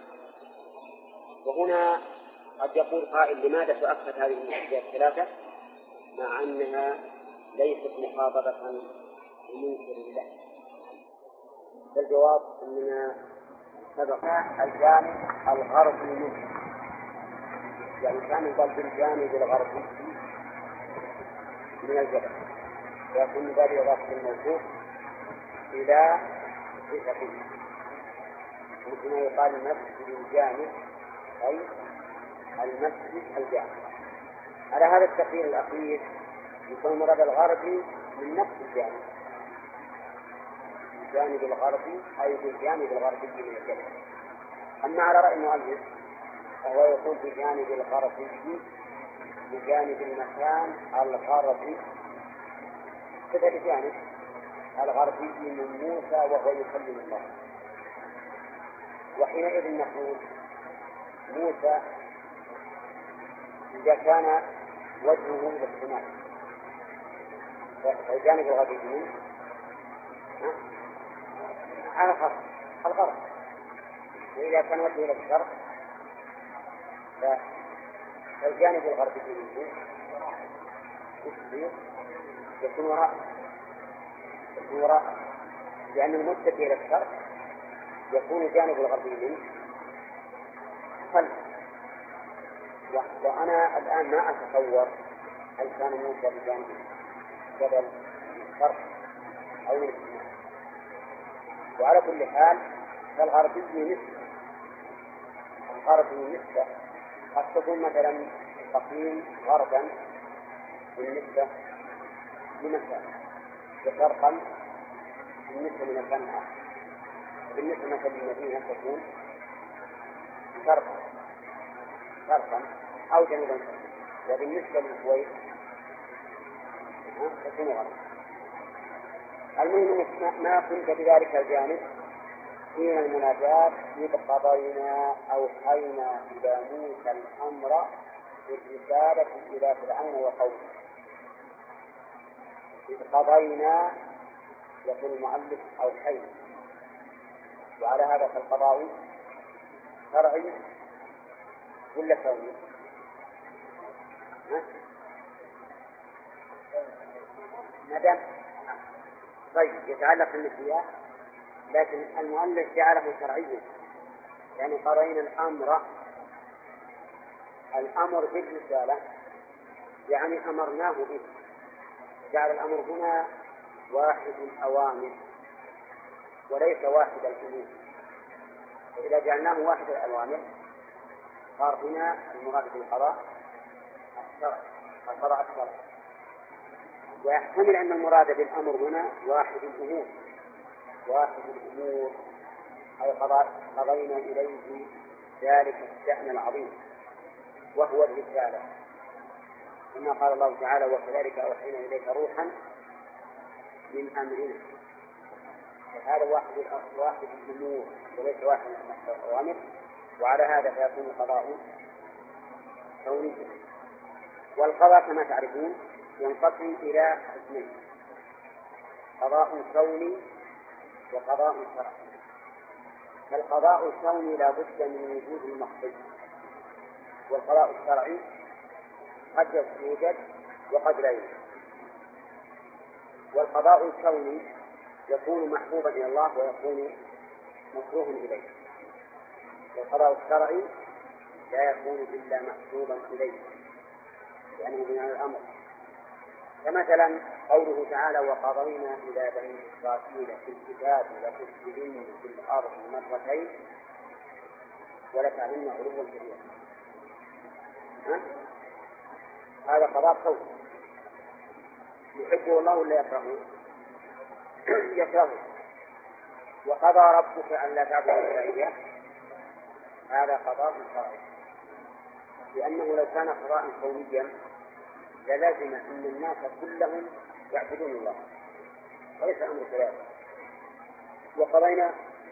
وهنا قد يقول قائل: لماذا تؤكد هذه المؤكدات الثلاثة مع أنها ليست مخاطبة منكر له. فالجواب أننا سبق الجانب الغربي منه، يعني كان يقال بالجانب الغربي من الجبل، ويكون ذلك إضافة الموصوف إلى صفته، مثل ما يقال المسجد الجامع أي المسجد الجامع. على هذا التقرير الأخير يكون المراد الغربي من نفس الجانب، الجانب الغربي أي بالجانب الغربي من الجبل. أما على رأي المؤلف فهو يقول بجانب الغربي بجانب المكان الغربي، كذا بجانب الغربي من موسى وهو يكلم الله. وحينئذ نقول موسى إذا كان وجهه إلى السماء فالجانب الغربي منه على الغرب، وإذا كان وجهه إلى الشرق فالجانب الغربي منه يكون وراء، لأن المتجه إلى الشرق يكون الجانب الغربي منه خلف. وأنا الآن ما أتصور هل كان موسى بجانب جبل الشرق أو من الشمال. وعلى كل حال فالغربي نسبة قد تكون مثلا تقييم غربا بالنسبة لمكان، وشرقا بالنسبة لمكان آخر. بالنسبة مثلا للمدينة تكون شرقا أو جنوبا، وبالنسبة للكويت تكون غربا. المهم ما كنت بذلك الجانب حين المناجاة إذ قضينا أوحينا إلى موسى الأمر بالرسالة إلى فرعون وقومه. إذ قضينا يقول المؤلف أوحينا، وعلى هذا فالقضاء شرعي ولا كوني؟ مدام طيب يتعلق بالنسيان، لكن المؤلف جعله شرعيا، يعني قضينا الأمر بالرسالة، يعني أمرناه به. جعل الأمر هنا واحد الأوامر وليس واحد الأمور، وإذا جعلناه واحد الأوامر صار هنا المراد بالقضاء القضاء الشرعي. ويحتمل أن المراد بالأمر هنا واحد الأمور، أي قضينا إليه ذلك الشأن العظيم وهو الرسالة، كما قال الله تعالى وكذلك أوحينا إليك روحا من أمرنا. فهذا واحد الأمور وليس واحد الأوامر، وعلى هذا فيكون القضاء كونيا. والقضاء كما تعرفون ينقسم إلى قسمين: قضاء كوني وقضاء شرعي. فالقضاء الكوني لا بد من وجود المقصود، والقضاء الشرعي قد يوجد وقد لا يوجد. والقضاء الكوني يكون محبوبا إلى الله ويكون مكروها إليه، والقضاء الشرعي لا يكون إلا محبوبا إليه لأنه من الأمر. فمثلا قوله تعالى وقضينا إلى بني إسرائيل في الكتاب لتفسدن في الأرض مرتين ولتعلمن علوا كبيرا، هذا قضاء كوني يحبه الله ولا يكرهه؟ يكرهه. وقضى ربك أن لا تعبدوا إلا إياه، هذا قضاء شرعي، لأنه لو كان قضاء كونيا للازم أن الناس كلهم يعبدون الله، وليس أمر كذلك. وقضينا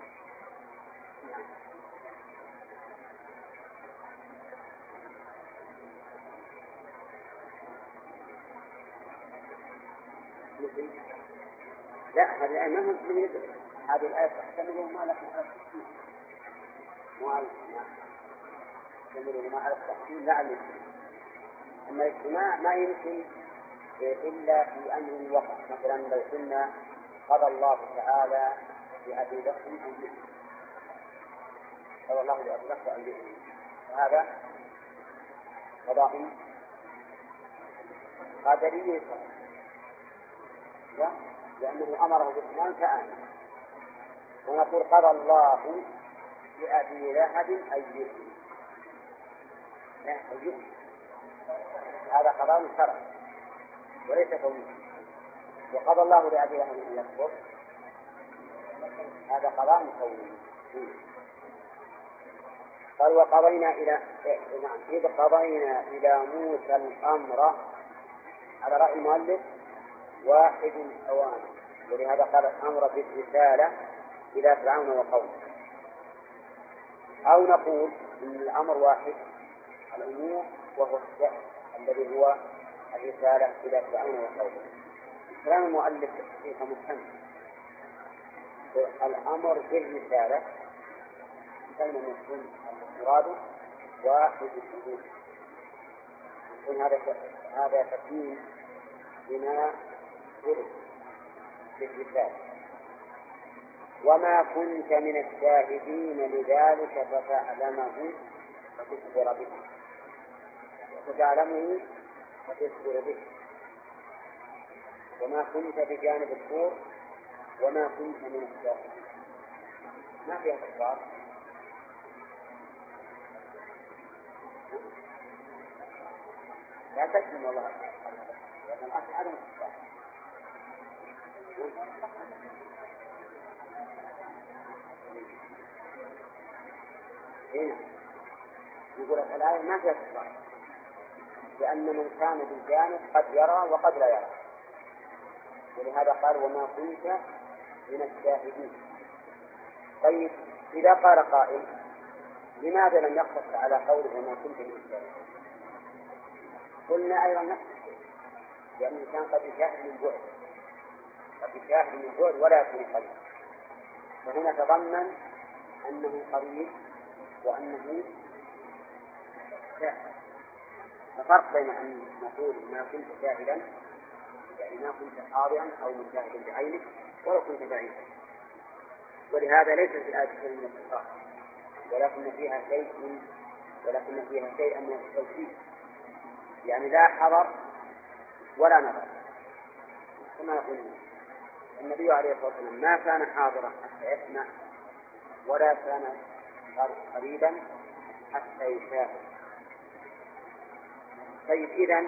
لا، هذه الآية ما هي هذه الآية تحتمل ما لكم على التحسين، تحتمل ما على التحسين لا على الاجتماع. أما الاجتماع ما يمكن إلا في أمر وقع. مثلا لو كنا قضى الله تعالى لأبي بكر أن يؤمن، قضى الله لأبي بكر أن يؤمن، وهذا قضاء قدري لأنه أمره بالإيمان فآمن. ونقول قضى الله لأبي لهب أن يؤمن، هذا قضاء شرعي وليس كوني. وقضى الله لأبي لهب أن يكفر، هذا قضاء كوني. قال وقضينا إلى إذ قضينا إلى موسى الأمر، على رأي المؤلف واحد الأوان، ولهذا قال الأمر بالرسالة إلى فرعون وقومه. أو نقول إن الأمر واحد الأمور، وهو الشأن الذي هو الرسالة إلى فرعون وقومه. كلام المؤلف فيه مفهم، الأمر بالرسالة كلمة يكون المراد واحد الأمور، يكون هذا تكوين بما ورد بالرسالة. وما كنت من الشاهدين لذلك فتعلمه فتخبر به، فتعلمه فتخبر به. وما كنت بجانب الطور وما كنت من الشاهدين، ما فيها تكرار. لا تكلم والله، لكن الأصل عدم التكرار. هنا يقول الآية ما فيها تكرار، لأن من كان بالجانب قد يرى وقد لا يرى، ولهذا قال وما كنت من الشاهدين. طيب إذا قال قائل لماذا لم يقتصر على قوله وما كنت من الشاهدين؟ قلنا أيضا نفس الشيء، لأن الإنسان قد يشاهد من بعد، قد يشاهد من بعد ولا يكون قريب، فهنا تضمن أنه قريب وأنه شاهد. الفرق بين أن نقول ما كنت شاهدا يعني ما كنت حاضرا أو مشاهدا بعينك ولو كنت بعيدا. ولهذا ليس في الآية شيء من التكرار، ولكن فيها شيئا من التوكيد، يعني لا حضر ولا نظر. كما يقول النبي عليه الصلاة والسلام ما كان حاضرا حتى يسمع ولا كان قريبا حتى يشاهد. طيب إذن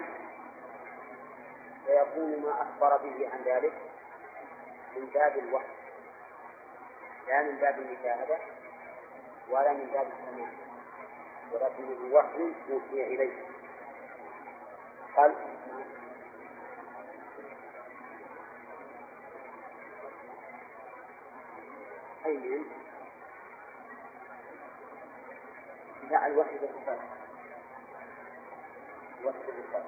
فيكون ما أخبر به عن ذلك من باب الوحي، لا من باب المشاهدة ولا من باب السماع، ولكن الوحي يوحي إليه. قال أي لا الوحي بالصفات، الوحي بالصفات.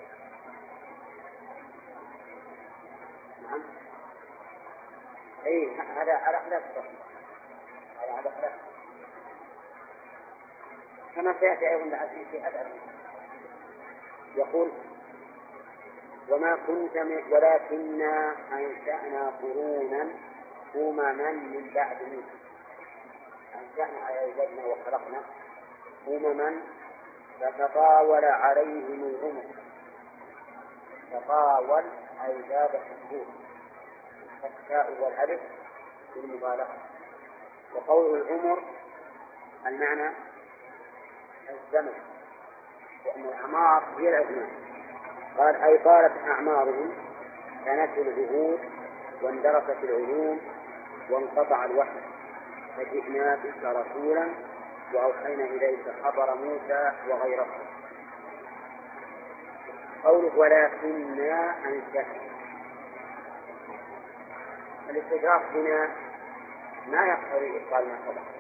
نعم أي هذا على خلاف هذا خلاف، كما سيأتي أيضا العزيز في هذا يقول وما كنت ولكننا أنشأنا قرونا أمما من بعد موسى. أنشأنا أي أوجدنا وخلقنا أمما فتطاول عليهم العمر. تطاول أي زاد الحدود، التاء والألف بالمبالغة. وقول العمر المعنى الزمن، لأن الأعمار هي الأزمان. قال أي طالت أعمارهم، كانت العهود واندرست العلوم وانقطع الوحي، فجئنا بك رسولا وأوحينا إليك خبر موسى وغيره. قوله ولكننا أنشأنا، الاستدراك هنا ما يقتضي إبطال ما سبق،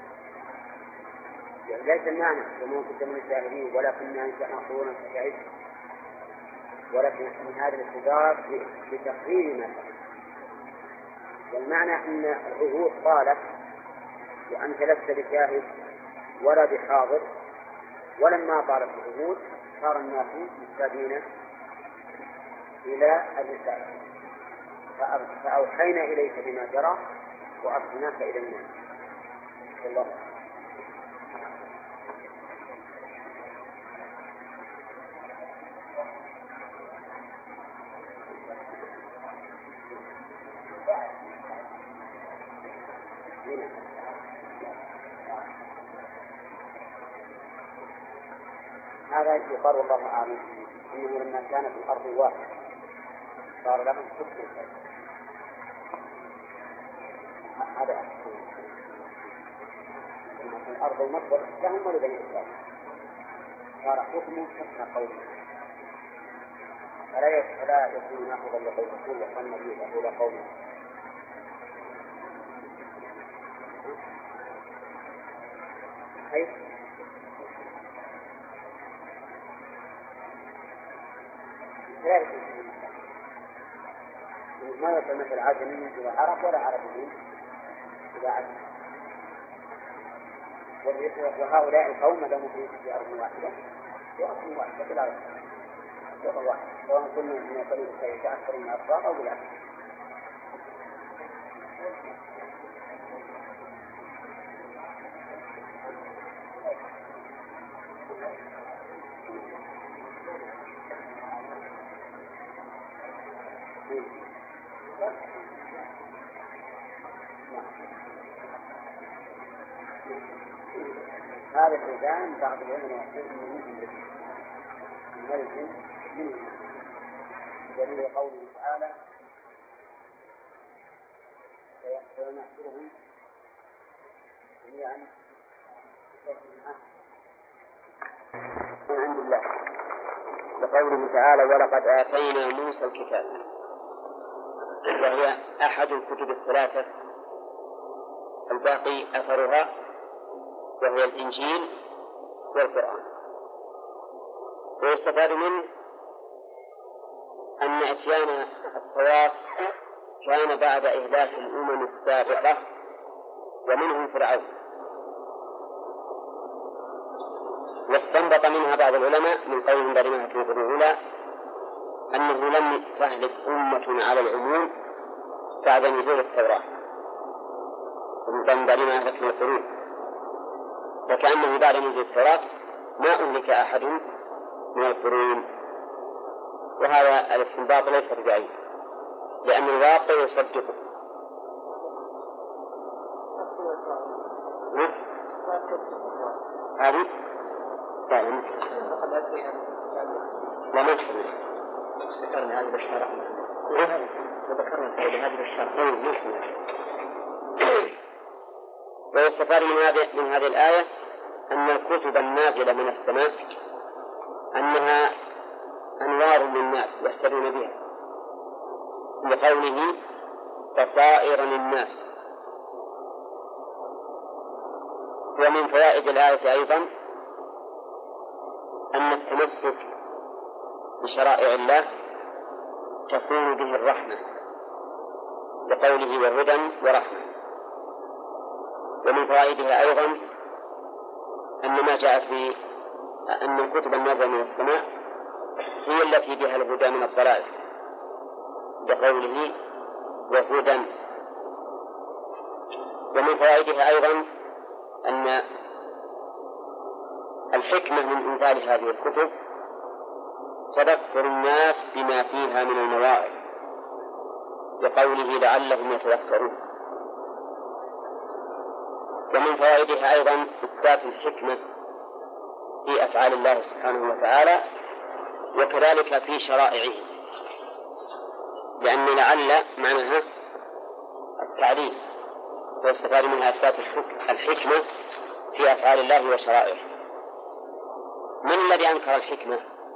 يعني ليس المعنى وما كنت من الشاهدين ولكننا أنشأنا قرونا فشهدت، ولكن من هذا الاستدراك لتقرير ما سبق. والمعنى أن العهود طالت وأنت لست بشاهد ولا بحاضر، ولما طالت العهود صار الناس محتاجين إلى الرسالة. فأوحينا إليك بما جرى وأرسلناك إلى الناس. الله. هذا يقال والله أعلم أنه لما كان في الأرض واحد صار لهم حكم هذا في الأرض المصدر لهم ولبني إسرائيل صار حكم حسن قوله فلا يكون ناخذا لقول الرسول وصلنا به إلى قوله. ما يصل مثل عجمي إلى عرب ولا عربيين إلى عجم، وهؤلاء القوم لهم في أرض واحدة وأرض واحدة بلا رسول واحد سواء كنا من طريق يتأثر من أرض أو بالعكس. هذا الإنسان بعض العلماء يقول من ملك منه دليل قوله تعالى فينحشرهم جميعا من عند الله لقوله تعالى ولقد آتينا موسى الكتاب، وهي أحد الكتب الثلاثة الباقي أثرها وهي الإنجيل والقرآن. ويستفاد منه أن إتيان التوراة كان بعد إهلاك الأمم السابقة ومنهم فرعون، واستنبط منها بعض العلماء من قولهم برمها في الأولى أنه لم تهلك أمة على العموم بعد نزول التوراة ومن برمها أهلك القرون، وكأنه بعد نزول التوراة ما أهلك أحد من القرون. وهذا الاستنباط ليس ببعيد لأن الواقع يصدقه. هذه لا نشر ذكرنا هذه بالشرع وذكرنا هذه بالشرع. ويستفاد من هذه الآية أن الكتب النازلة من السماء أنها أنوار للناس يهتدون بها لقوله بصائر للناس. ومن فوائد الآية أيضا أن التمسك بشرائع الله تكون به الرحمة لقوله وهدى ورحمة. ومن فوائدها أيضا أن ما جاء في أن الكتب النازلة من السماء هي التي بها الهدى من الضلال بقوله وهدى. ومن فوائدها أيضا أن الحكمة من إنزال هذه الكتب تذكر الناس بما فيها من المواعظ بقوله لعلهم يتذكرون. ومن فوائدها أيضا إثبات الحكمة في أفعال الله سبحانه وتعالى وكذلك في شرائعه، لأن لعل معناها التعليل، ويستفاد منها إثبات الحكمة في أفعال الله وشرائعه. من الذي أنكر الحكمة؟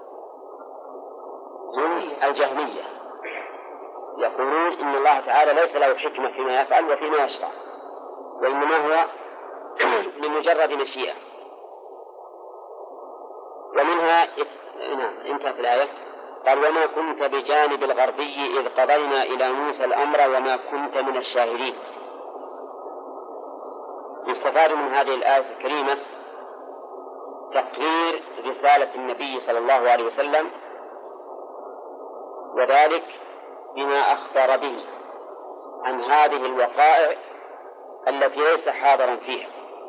هم الجهمية، يقولون إن الله تعالى ليس له حكمة فيما يفعل وفيما يشرع، وإنما هو لمجرد مشيئة. ومنها انتهت الآية قال وما كنت بجانب الغربي إذ قضينا إلى موسى الأمر وما كنت من الشاهدين. يستفاد من هذه الآية الكريمة تقرير رسالة النبي صلى الله عليه وسلم، وذلك بما أخبر به عن هذه الوقائع التي ليس حاضرا فيها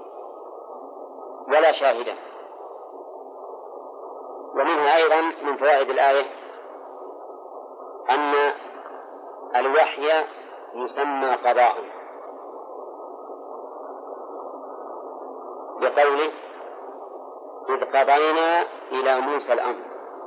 ولا شاهدا. ومنها أيضا من فوائد الآية أن الوحي يسمى قضاء، بقوله إذ قضينا إلى موسى الأمر.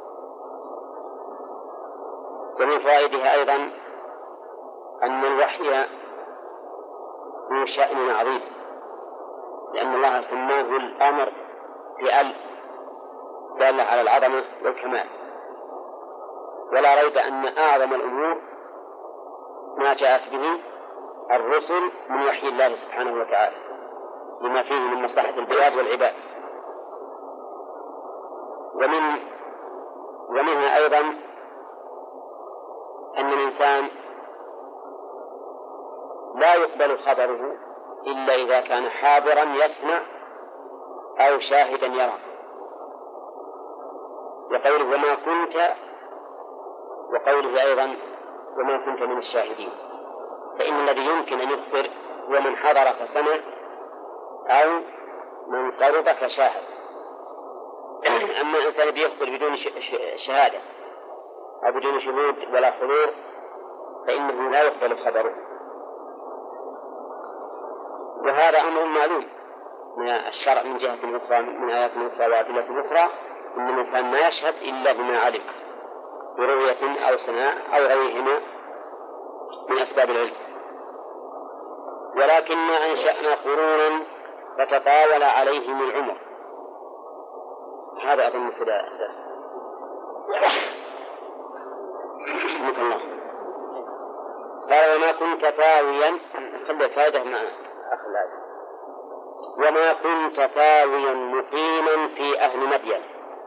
ومن فوائدها أيضا أن الوحي ذو شأن عظيم، لأن الله سماه الأمر بأل دالة على العظمة والكمال. ولا ريب أن أعظم الأمور ما جاءت به الرسل من وحي الله سبحانه وتعالى لما فيه من مصلحة البلاد والعباد. ومنها أيضا أن الإنسان لا يقبل خبره إلا إذا كان حاضرا يسمع أو شاهدا يرى. وقوله وما كنت، وقوله أيضا وما كنت من الشاهدين، فإن الذي يمكن أن يخبر هو من حضر فسمع أو من قرب فشاهد. أما الإنسان بيخبر بدون شهادة أو بدون شهود ولا حضور فإنه لا يقبل خبره. وهذا أمر معلوم من الشرع من جهة أخرى، من آيات أخرى وأدلة أخرى، إن الإنسان ما يشهد إلا بما علم برؤية أو سماع أو غيرهما من أسباب العلم. ولكن أنشأنا قرونا فتطاول عليهم العمر. هذا أظن ابتداء الدرس. الله قال وما كنت ثاويا، خلي فائدة مع أخي الآية، وما كنت ثاويا مقيما في أهل مدين.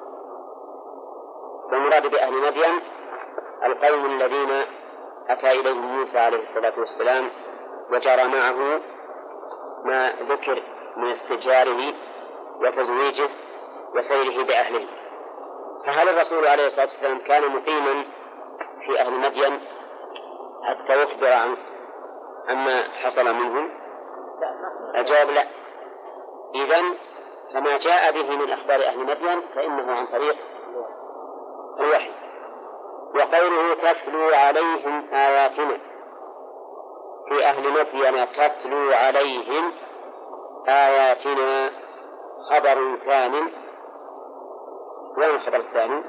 والمراد بأهل مدين القوم الذين أتى إليهم موسى عليه الصلاة والسلام وجرى معه ما ذكر من استئجاره وتزويجه وسيره بأهله. فهل الرسول عليه الصلاة والسلام كان مقيما في أهل مدين حتى يخبر عما حصل منهم؟ الجواب لا. إذن فما جاء به من أخبار أهل مدين فإنه عن طريق الوحي. وقوله تتلو عليهم آياتنا، في أهل مدين تتلو عليهم آياتنا خبر ثاني. وين الخبر الثاني؟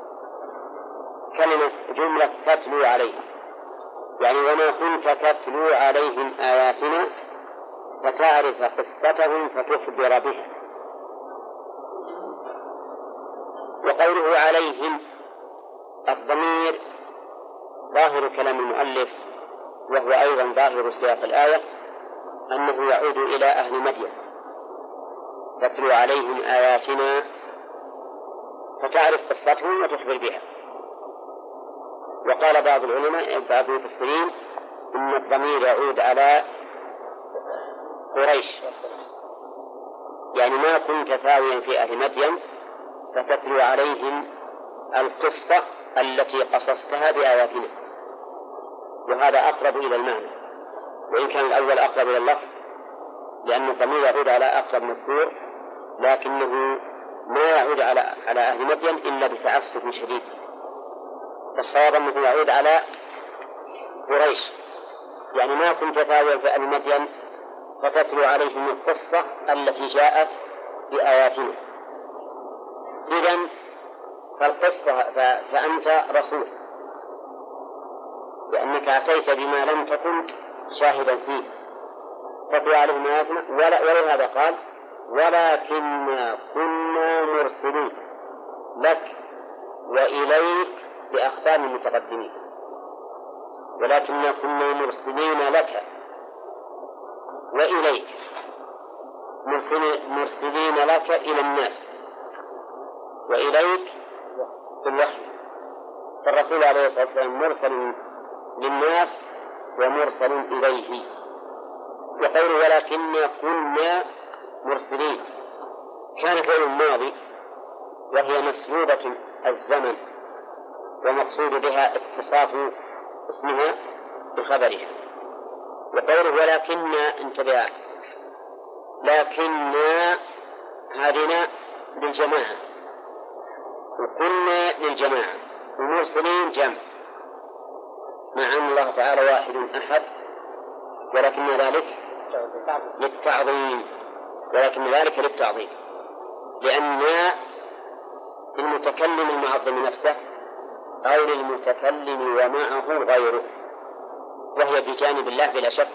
كلمة جملة تتلو عليهم، يعني وما كنت تتلو عليهم آياتنا فتعرف قصتهم فتخبر بها. وقوله عليهم الضمير ظاهر كلام المؤلف، وهو أيضا ظاهر سياق الآية، أنه يعود إلى أهل مدين تتلو عليهم آياتنا فتعرف قصتهم وتخبر بها. وقال بعض العلماء بعض المفسرين إن الضمير يعود على قريش، يعني ما كنت ثاويا في أهل مدين فتتلو عليهم القصة التي قصصتها بآياتنا. وهذا أقرب إلى المعنى، وإن كان الأول أقرب إلى اللفظ لأن الضمير يعود على أقرب مذكور، لكنه ما يعود على أهل مدين إلا بتعسف شديد. فالصواب أنه يعود على قريش، يعني ما كنت ثاويا في أهل مدين فتتلو عليهم القصة التي جاءت بآياتنا. إذن فالقصة فأنت رسول، لأنك أتيت بما لم تكن شاهدا فيه تتلو عليهم آياتنا. ولهذا قال ولكن كنا مرسلين لك وإليك بأخبار المتقدمين. ولكن كنا مرسلين لك وإليك، مرسلين لك إلى الناس وإليك بالوحي. فالرسول عليه الصلاة والسلام مرسل للناس ومرسل إليه. يقول ولكن كنا مرسلين، كان فعل الماضي وهي مسلوبة الزمن، ومقصود بها اتصاف اسمها بخبرها. وقوله ولكن انتبه، لكن هذه للجماعة وكنا للجماعة ومرسلين جمع، مع أن الله تعالى واحد أحد، ولكن ذلك للتعظيم، لأن المتكلم المعظم نفسه أو للمتكلم ومعه غيره، وهي بجانب الله بلا شك،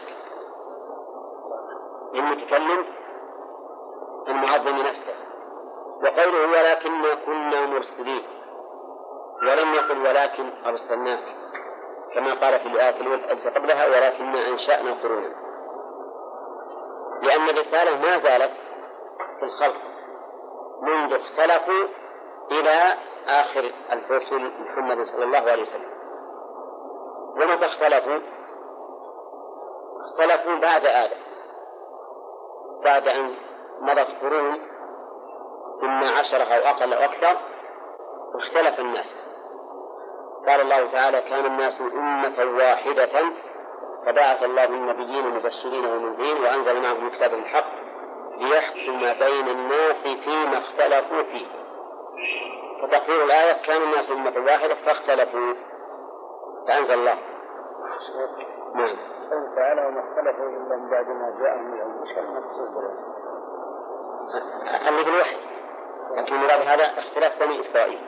للمتكلم المعظم نفسه. وقوله ولكن كنا مرسلين، ولم يقل ولكن أرسلناك كما قال في الآية التي قبلها ولكن أنشأنا قرونا، لأن الرسالة ما زالت في الخلق منذ اختلفوا إلى آخر الرسل محمد صلى الله عليه وسلم. ومتى اختلفوا بعد آدم، بعد أن مضت قرون 12 أو أقل أو أكثر واختلف الناس. قال الله تعالى كان الناس أمة واحدة فبعث الله النبيين مبشرين ومنذرين وأنزل معهم الكتاب الحق ليحكم بين الناس فيما اختلفوا فيه. فتقرير الآية كان الناس أمة واحدة فاختلفوا فأنزل الله. نعم. قال تعالى وما اختلفوا إلا من بعد ما جاءهم العلم، مش المقصود اللي بالوحي، لكن مراد هذا اختلاف بني إسرائيل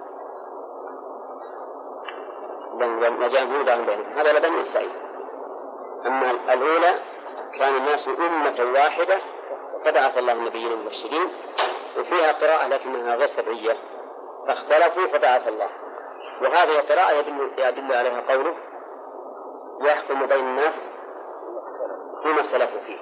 لما جاءهم هدى بينهم، هذا لبني إسرائيل. أما الأولى كان الناس أمة واحدة فبعث الله النبيين المبشرين، وفيها قراءة لكنها غير سبعية فاختلفوا فبعث الله. وهذه القراءة يدل عليها قوله يحكم بين الناس فيما اختلفوا فيه.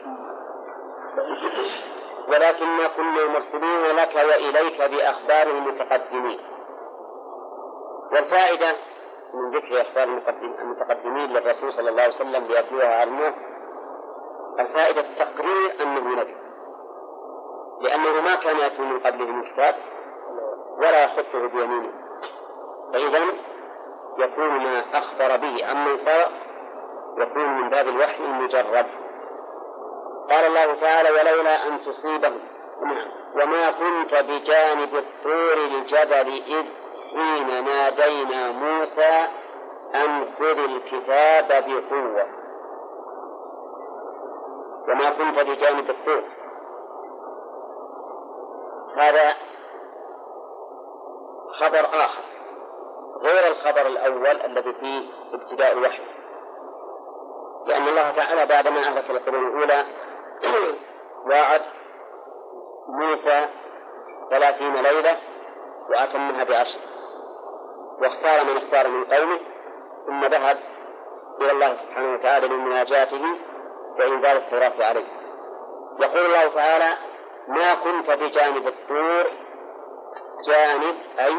ولكن كنا مرسلين لك وإليك بأخبار المتقدمين. والفائدة من ذكر أخبار المتقدمين للرسول صلى الله عليه وسلم ليتلوها على الناس، الفائدة التقرير أنه نبي، لأنه ما كان يأتي من قبله من كتاب ولا يخطه بيمينه، فإذا يكون ما أخبر به عمن سبق يكون من باب الوحي المجرد. قال الله تعالى ولولا أن تصيبهم وما كنت بجانب الطور الجبل إذ حين نادينا موسى أن خذ الكتاب بقوة. وما كنت بجانب الطور، هذا خبر آخر غير الخبر الأول الذي فيه ابتداء الوحي، لأن الله تعالى بعدما أهلك القرون الأولى وعد موسى 30 ليلة وأتمها ب10، واختار من اختار من قومه، ثم ذهب إلى الله سبحانه وتعالى لمناجاته وإنزال التوراة عليه. يقول الله تعالى ما كنت بجانب الطور، جانب أي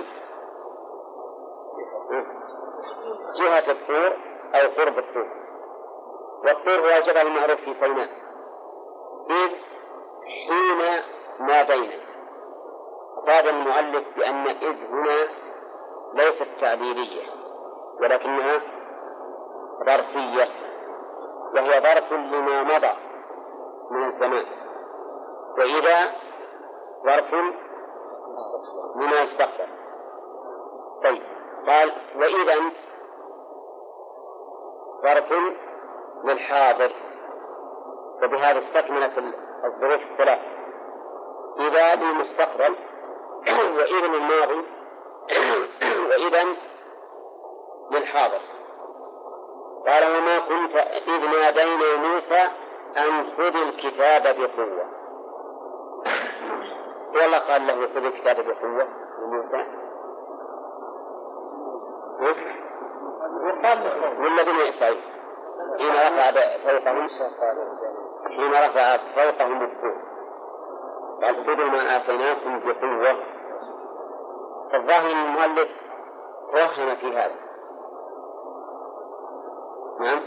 جهة الطور أو قرب الطور، والطور هو الجبل المعروف في سيناء. إذ حين نادينا، قال المؤلف بأن إذ هنا ليست تعليلية ولكنها ظرفية، وهي ظرف لما مضى من الزمان، وإذا ظرف لما يستقبل. طيب قال وإذا ظرف للحاضر، وبهذا استكملت الظروف الثلاث: إذا للمستقبل وإذا للماضي وإذا للحاضر. قال وما كنت إذ نادينا موسى أن خذ الكتاب بقوة، والله قال له خذ الكتاب بقوة لموسى ولا بني إسرائيل حين رفع فوقهم الطور قال خذوا ما آتيناكم بقوة. فالظاهر المؤلف توهم في هذا. نعم.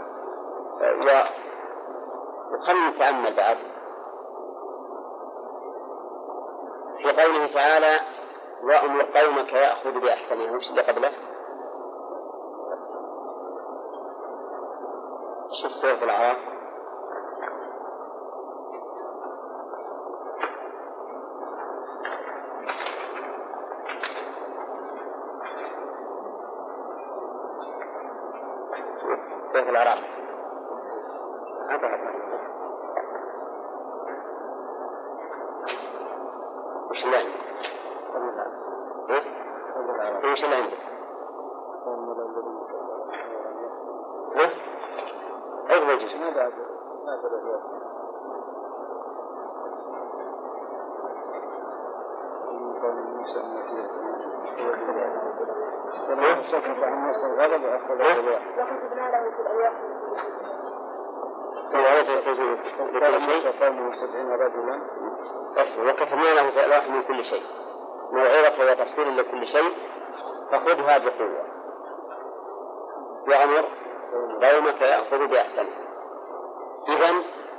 وخلنا نتأمل بعد في قوله تعالى وأمر قومك يأخذ بأحسنها، وش اللي قبله؟ شوف سورة الأعراف. سورة الأعراف وش اللي عندك؟ وش اللي عندك؟ أغلى جزء ما بعد وكتبنا له في الألواح من كل شيء موعظة وتفصيل لكل شيء فخذها بقوة وأمر قومك يأخذ بأحسنه. إذن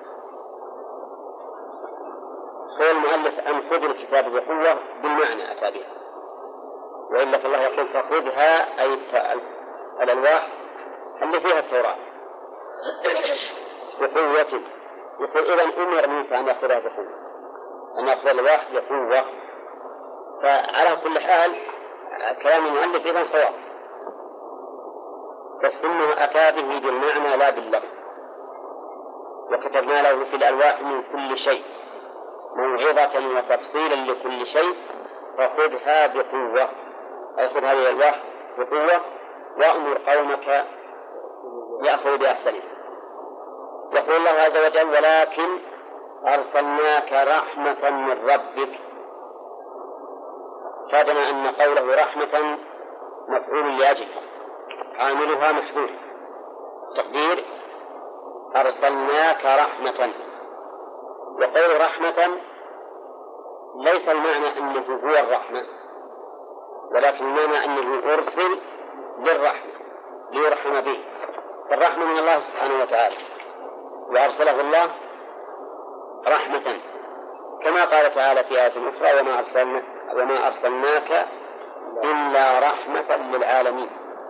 قول المؤلف أن خذ الكتاب بقوة بالمعنى أتى بها، وإلا فالله يقول فخذها أي الألواح اللي فيها التوراة بقوة. يصير إذن أمر موسى أن يأخذها بقوة، أن يأخذ الألواح بقوة. فعلى كل حال كلام المؤلف إذن صواب، بس إنه أتى به بالمعنى لا باللفظ. وكتبنا له في الألواح من كل شيء موعظة وتفصيلا لكل شيء فخذها بقوة، أي خذ هذه الألواح بقوة وأمر قومك يأخذ بأحسنها. يقول الله عز وجل ولكن أرسلناك رحمة من ربك. فادنا أن قوله رحمة مفعول لأجلها عاملها محذوف، تقدير أرسلناك رحمة. وقول رحمة ليس المعنى أنه هو الرحمة، ولكن المعنى أنه أرسل للرحمة ليرحم به. فالرحمة من الله سبحانه وتعالى، وأرسله الله رحمة كما قال تعالى في آية أخرى وما أرسلناك إلا رحمة للعالمين.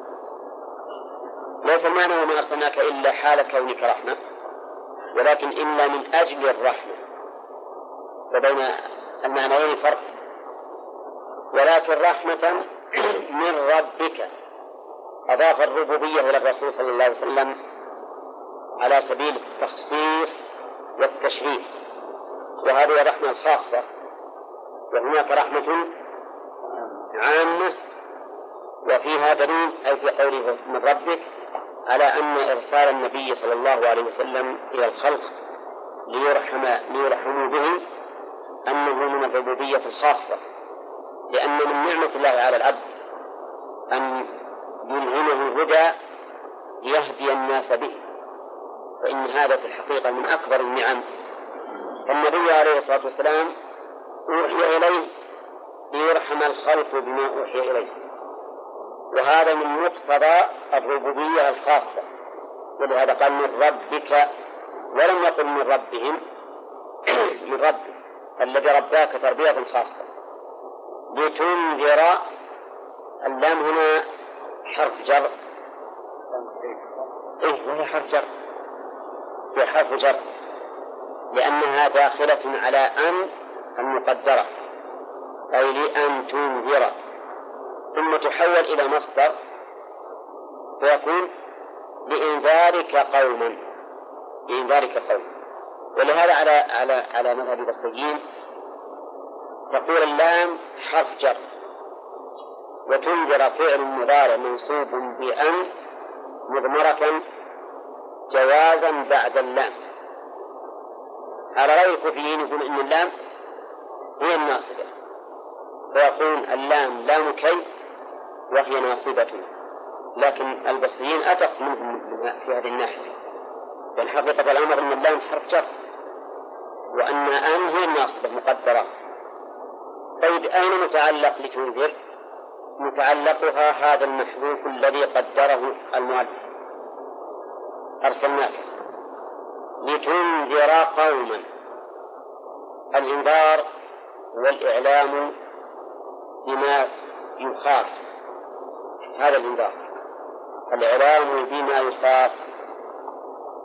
ليس المعنى وما أرسلناك إلا حال كونك رحمة، ولكن إلا من أجل الرحمة، وبين المعنيين فرق. ولكن رحمة من ربك أضاف الربوبية إلى الرسول صلى الله عليه وسلم على سبيل التخصيص والتشريف، وهذه الرحمة الخاصة. وهناك رحمة عامة وفيها دليل أي في قوله من ربك على أن إرسال النبي صلى الله عليه وسلم إلى الخلق ليرحموا به أنه من الربوبية الخاصة، لأن من نعمة الله على العبد أن يلهمه الهدى يهدي الناس به، فإن هذا في الحقيقة من أكبر النعم. فالنبي عليه الصلاة والسلام أوحي إليه ليرحم الخلق بما أوحي إليه، وهذا من مقتضى الربوبية الخاصة. ولهذا قال من ربك ولم يقل من ربهم من ربك الذي رباك تربية خاصة. لتنذر، اللام هنا حرف جر، وهي حرف جر، هي حرف جر لأنها داخلة على أن المقدرة، أي لأن تنذر، ثم تحول إلى مصدر فيكون لإنذارك قوما، لإنذارك قوما. ولهذا على مذهب البصريين تقول اللام حرف جر، وتنذر فعل مضارع منصوب بأن مضمرة جوازا بعد اللام. على رأي الكوفيين يقول إن اللام هي الناصبة، فيقول اللام لام كي وهي ناصبة، لكن البصريين أدق منهم في هذه الناحية، بل حقيقة الأمر أن اللام حرف جر وأن أن هي الناصبة مقدرة. طيب أين متعلق لتنذر؟ متعلقها هذا المحذوف الذي قدره المؤلف أرسلناك لتنذر قوما. الإنذار والإعلام بما يخاف، هذا الإنذار، الإعلام بما يخاف.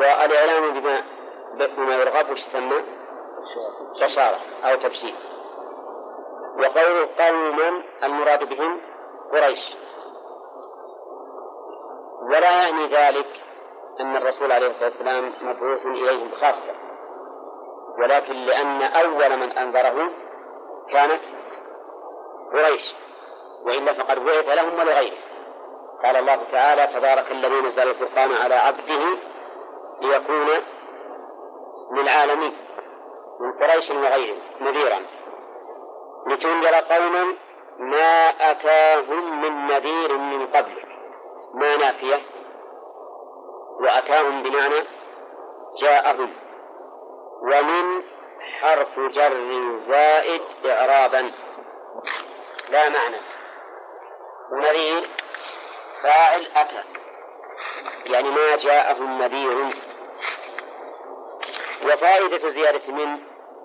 والإعلام بما يرغب وش يسمى؟ بشارة أو تبشير. وقوله قوما المراد بهم قريش، ولا يعني ذلك أن الرسول عليه الصلاة والسلام مبعوث إليهم خاصة، ولكن لأن أول من أنذره كانت قريش، وإلا فقد بعث لهم ولغيره. قال الله تعالى: تبارك الذي نزل الفرقان على عبده ليكون للعالمين من قريش وغيره نذيرا لتنذر قوما ما أتاهم من نذير من قبلك. ما نافية، وأتاهم بمعنى جاءهم، ومن حرف جر زائد إعرابا لا معنى، ونذير فاعل أتى، يعني ما جاءهم نذير. وفائدة زيادة من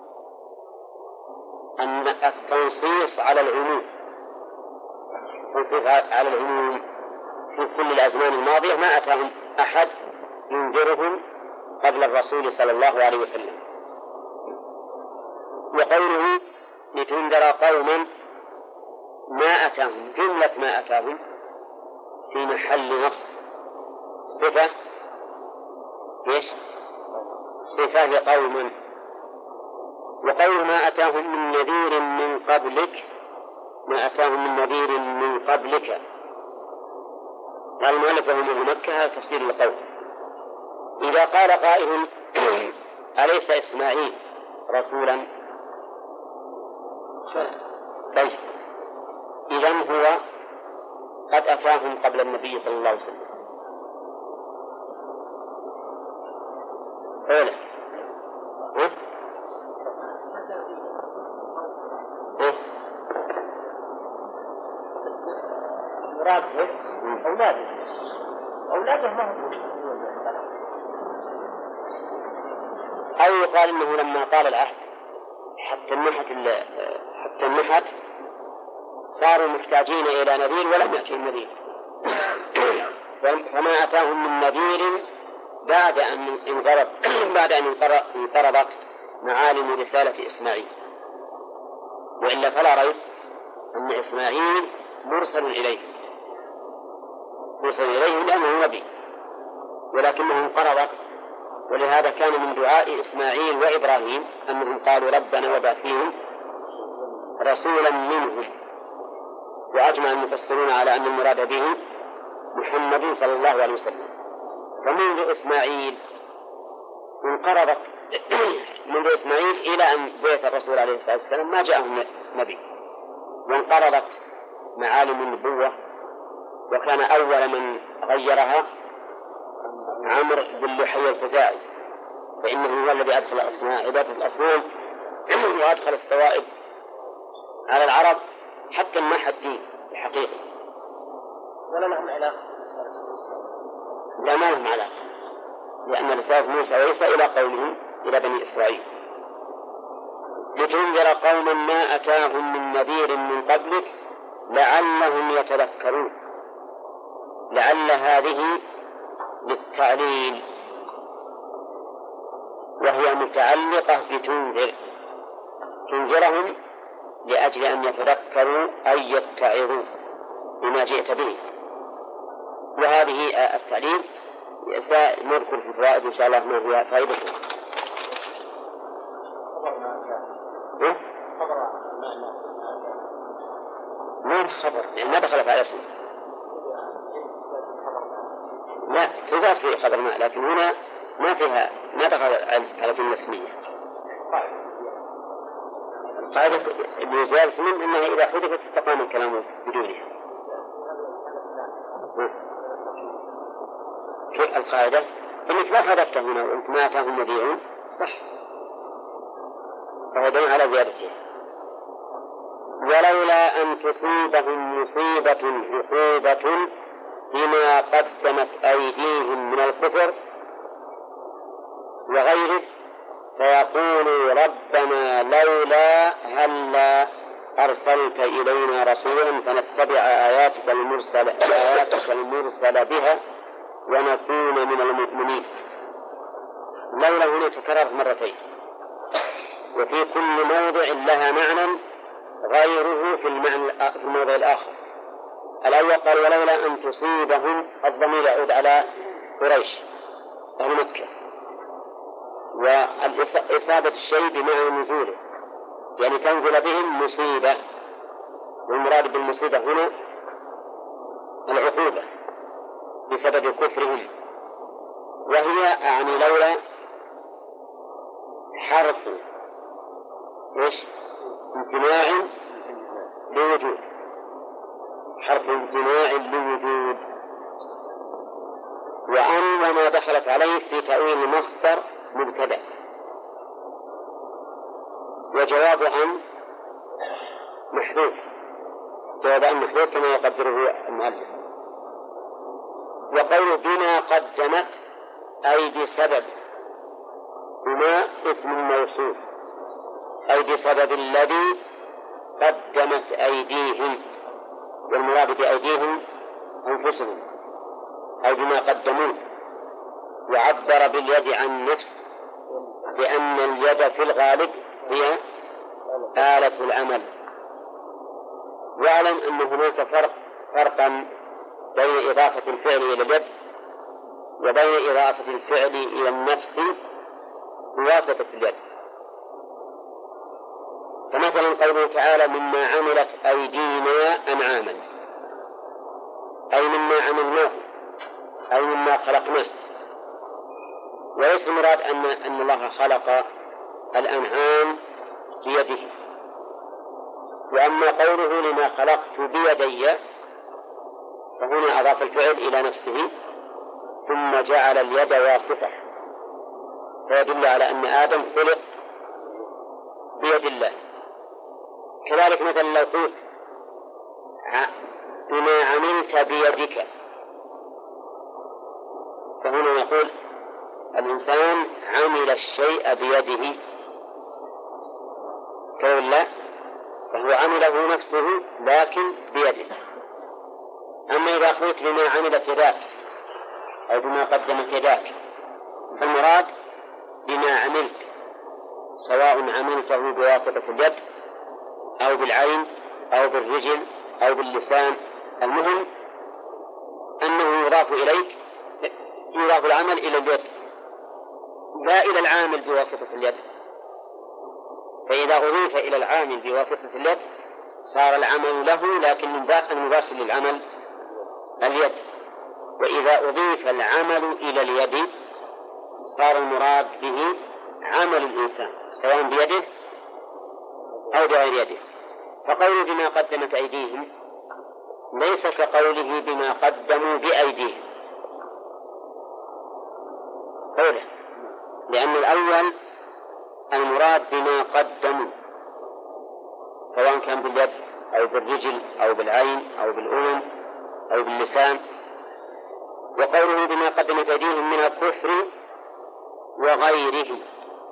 أن التنصيص على العموم، التنصيص على العموم في كل الأزمان الماضية ما أتاهم أحد ينذرهم قبل الرسول صلى الله عليه وسلم. وقوله لتنذر قوما ما أتاهم، جملة ما أتاهم في محل نصب صفة، إيش؟ صفة لقوما. وقوله ما أتاهم من نذير من قبلك، ما أتاهم من نذير من قبلك، قال المؤلف وهم أهل مكة، هذا تفسير القول. إذا قال قائل أليس إسماعيل رسولا؟ طيب إذن هو قد أتاهم قبل النبي صلى الله عليه وسلم. أولا مراده أولاده ما هم، أو يقال إنه لما طال العهد حتى النحت صاروا محتاجين إلى نذير ولم يأتي النذير، فما أتاهم من نذير بعد أن انقرضت معالم رسالة إسماعيل. وإلا فلا ريب أن إسماعيل مرسل إليهم لأنه نبي، ولكنه انقرضت. ولهذا كان من دعاء إسماعيل وإبراهيم أنهم قالوا ربنا وابعث فيهم رسولا منهم. وأجمع المفسرون على أن المراد به محمد صلى الله عليه وسلم. فمنذ إسماعيل انقرضت منذ إسماعيل إلى أن بعث الرسول عليه الصلاة والسلام ما جاءهم نبي، وانقرضت معالم النبوة. وكان أول من غيرها عمرو بن لحي الخزاعي، فإنه هو الذي أدخل عبادة الأصنام وأدخل السوائب على العرب حتى المحى الدين الحقيقي. ولا لهم علاقة؟ لا، ما لهم علاقة، لأن رسالة موسى وعيسى إلى قوله إلى بني إسرائيل. لتنذر قوما ما أتاهم من نذير من قبلك لعلهم يتذكرون. لعل هذه للتعليل، وهي متعلقة تنذرهم لأجل أن يتذكروا أي يتعظوا بما جئت به. وهذه التعليل سنذكر في الفوائد إن شاء الله ما فيها فائدته. ما الخبر يعني ما دخلت على اسم، لا تضاف في خبر ما، لكن هنا ما دخل على كلمة اسمية. القاعدة بزيادة من أنها إذا حذفت استقام الكلام بدونها. كيف القاعدة؟ إنك ما حذفت هنا وأنت ما أتاهم نذير صح، فهو دليل على زيادتها. ولولا أن تصيبهم مصيبة عقوبة بما قدمت أيديهم من الكفر وغيره فيقولوا ربنا لولا هلا أرسلت إلينا رسولا فنتبع آياتك المرسل بها ونكون من المؤمنين. لولا هنا تكررت مرتين، وفي كل موضع لها معنى غيره في الموضع الآخر. الأول قال ولولا أن تصيبهم، الضمير يعود على قريش أهل مكة، وإصابة الشيء بمعنى نزوله، يعني تنزل بهم مصيبة، والمراد بالمصيبة هنا العقوبة بسبب كفرهم، وهي يعني لولا حرف امتناع لوجود، حرف امتناع لوجود، وأن وما دخلت عليه في تأويل مصدر مبتدأ، وجواب أن محذوف، جواب أن محذوف كما يقدره المؤلف. وقول بما قدمت أي بسبب، بما اسم موصول أي بسبب الذي قدمت أيديهم، والمراد بأيديهم أنفسهم أي بما قدموه. وعبر باليد عن النفس لأن اليد في الغالب هي آلة العمل. واعلم أن هناك فرقا بين إضافة الفعل إلى اليد وبين إضافة الفعل إلى النفس بواسطة اليد. فمثلا قوله تعالى مما عملت أيدينا أنعاما، أي مما عملناه أي مما خلقناه، وليس المراد أن الله خلق الأنعام بيده. وأما قوله لما خلقت بيدي فهنا أضاف الفعل إلى نفسه ثم جعل اليد واسطة، فيدل على أن آدم خلق بيد الله. كذلك مثلا لو قلت بما عملت بيدك، فهنا نقول الإنسان عمل الشيء بيده كلا، فهو عمله نفسه لكن بيده. أما إذا قلت بما عملت يداك أو بما قدمت يداك فالمراد بما عملت، سواء عملته بواسطة اليد أو بالعين أو بالرجل أو باللسان، المهم أنه يضاف إليك، يضاف العمل إلى اليد لا إلى العامل بواسطة اليد. فإذا أضيف إلى العامل بواسطة اليد صار العمل له، لكن المباشر للعمل اليد. وإذا أضيف العمل إلى اليد صار المراد به عمل الإنسان سواء بيده أو بغير يده. فقوله بما قدمت أيديهم ليس كقوله بما قدموا بأيديهم قوله، لأن الأول المراد بما قدموا سواء كان باليد أو بالرجل أو بالعين أو بالأذن أو باللسان. وقوله بما قدمت أيديهم من الكفر وغيره،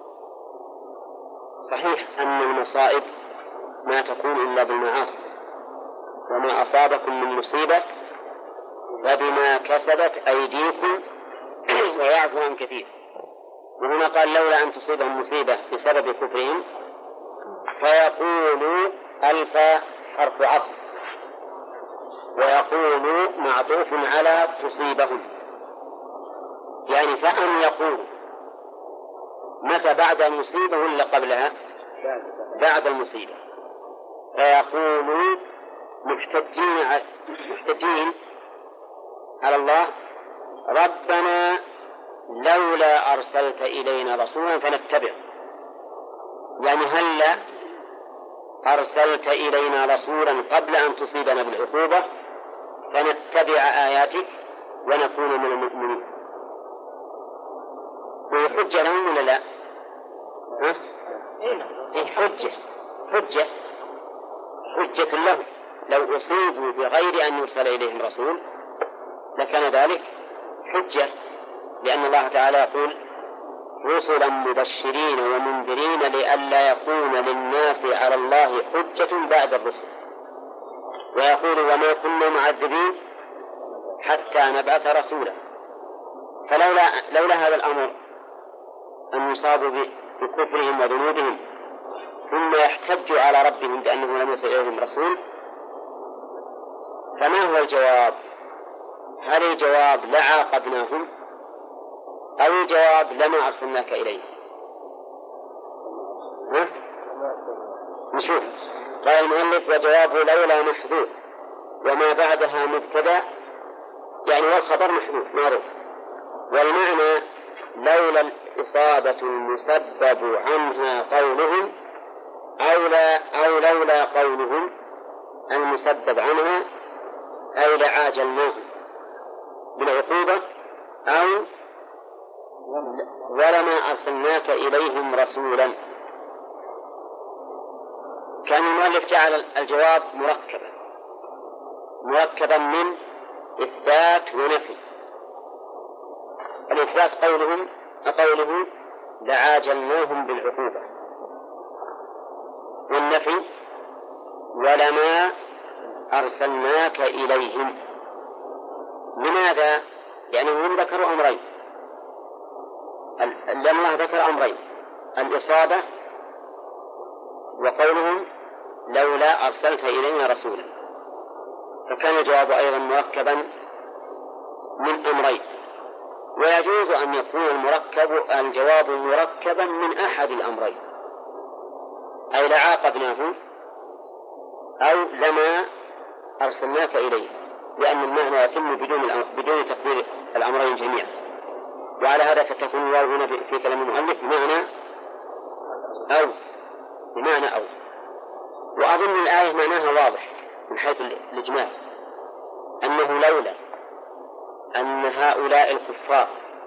صحيح أن المصائب ما تكون إلا بالمعاصي، وما أصابكم من مصيبة فبما كسبت أيديكم ويعفو عن كثير. وهنا قال لولا أن تصيبهم مصيبة بسبب كفرهم، فيقولوا ألف حرف عطف، ويقولوا معطوف على تصيبهم، يعني فأن يقول متى بعد المصيبة ولا قبلها؟ بعد المصيبة. فيقولوا محتجين على الله ربنا لولا أرسلت إلينا رسولا فنتبع، يعني هلا أرسلت إلينا رسولا قبل أن تصيبنا بالعقوبة فنتبع آياتك ونكون من المؤمنين. وحجة لهم ولا لا؟ حجة لهم. لو أصيبوا بغير أن يرسل إليهم رسول لكان ذلك حجة، لأن الله تعالى يقول رسلا مبشرين ومنذرين لئلا يكون للناس على الله حجة بعد الرسل، ويقول وما كنا معذبين حتى نبعث رسولا. فلولا هذا الأمر أن يصابوا بكفرهم وذنوبهم ثم يحتجوا على ربهم بأنه لم يرسل إليهم رسول، فما هو الجواب؟ هل الجواب لعاقبناهم أو الجواب لما أرسلناك إليه؟ نشوف. قال المؤلف: وجوابه لولا محذوف وما بعدها مبتدأ، يعني والخبر محذوف معروف، والمعنى لولا الإصابة المسبب عنها قولهم أو لولا قولهم المسبب عنها أي لعاجلناهم بالعقوبة أو ولما أرسلناك إليهم رسولا. كان المؤلف جعل الجواب مركبا من إثبات ونفي. الإثبات قوله لعاجلناهم بالعقوبة، والنفي ولما أرسلناك إليهم. لماذا؟ لأنهم ذكروا أمرين، لأن الله ذكر أمرين: الإصابة وقولهم لولا أرسلت إلينا رسولا، فكان الجواب أيضا مركبا من أمرين. ويجوز أن يكون الجواب مركبا من أحد الأمرين، أي لعاقبناه أو لما أرسلناك إليه، لأن المعنى يتم بدون تقدير الأمرين جميعا. وعلى هذا فتكون الواو هنا في كلام المؤلف بمعنى أو. وأظن الآية معناها واضح من حيث الإجمال، أنه لولا أن هؤلاء الكفار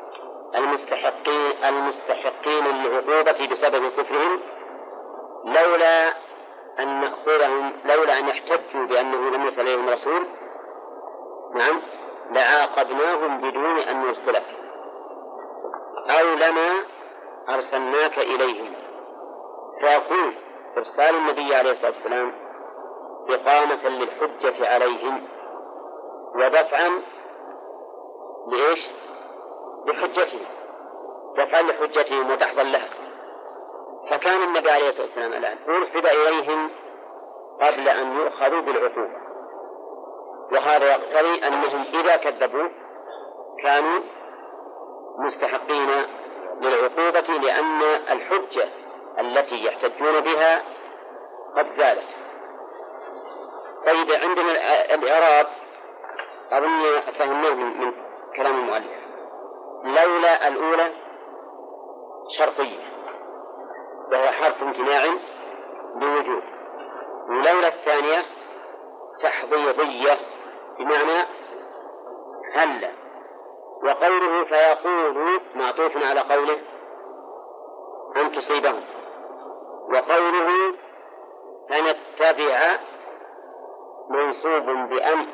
المستحقين للعقوبة بسبب كفرهم، لولا أن نأخذهم، لولا أن يحتجوا بأنه لم يرسل إليهم رسول، نعم، لعاقبناهم بدون أن نرسله أو لما أرسلناك إليهم. فيكون إرسال النبي عليه الصلاة والسلام إقامة للحجة عليهم ودفعا لإيش؟ لحجتهم، دفعا لحجتهم ودحضا لها. فكان النبي عليه الصلاة والسلام الآن أرسل إليهم قبل أن يؤخذوا بالعقوبة، وهذا يقتضي أنهم إذا كذبوا كانوا مستحقين للعقوبة، لأن الحجة التي يحتجون بها قد زالت. طيب، عندنا الإعراب أظن فهمناه من كلام المؤلف. لولا الأولى شرطية وهو حرف امتناع بوجود، ولولا الثانية تحضيضية بمعنى هل. وقوله فيقول معطوف على قوله أن تصيبهم، وقوله فنتبع منصوب بأن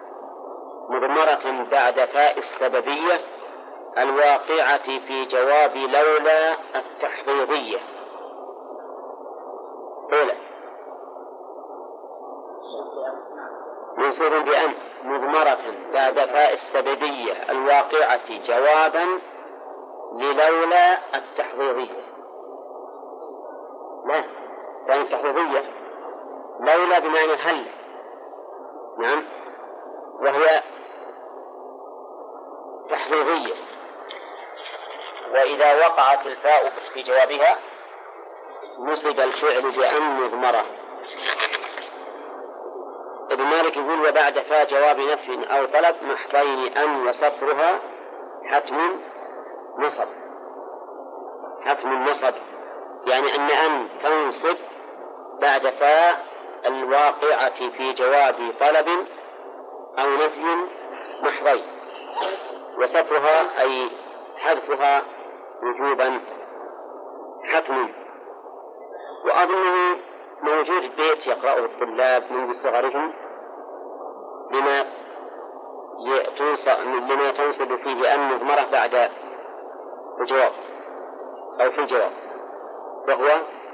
مضمرة بعد فاء السببية الواقعة في جواب لولا التحضيضية. أولى منصوب بأن مضمرة بعد فاء السببية الواقعة جوابا للولا التحضيضية. لا، يعني التحضيضية لولا بمعنى هل، نعم، وهي تحضيضية. وإذا وقعت الفاء في جوابها نصب الفعل بأن مضمرة. ابن مالك يقول: وبعد فاء جواب نفي أو طلب محضين أن وسطرها حتم نصب، يعني أن تنصب بعد فاء الواقعة في جواب طلب أو نفي محضين، وسطرها أي حذفها وجوبا حتم. وأظنه موجود بيت يقرأه الطلاب منذ صغرهم لما تنصب فيه أن مضمرة بعد الجواب أو في الجواب، وهو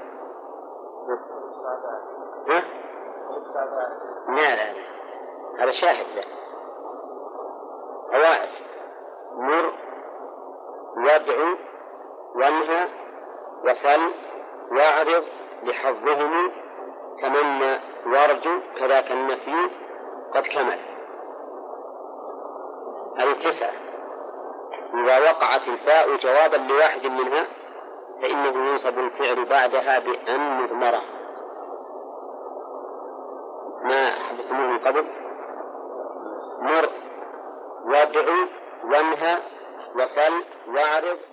لا هذا شاهد له قواعد: مر يدعو وانهى وسل واعرض لحظهم تمنى وارجو كذاك النفي قد كمل. هذه 9. إذا وقعت الفاء جوابا لواحد منها فإنه ينصب الفعل بعدها بأن مضمرة. ما حدثناه من قبل: مر وادعو وانهى وسل واعرض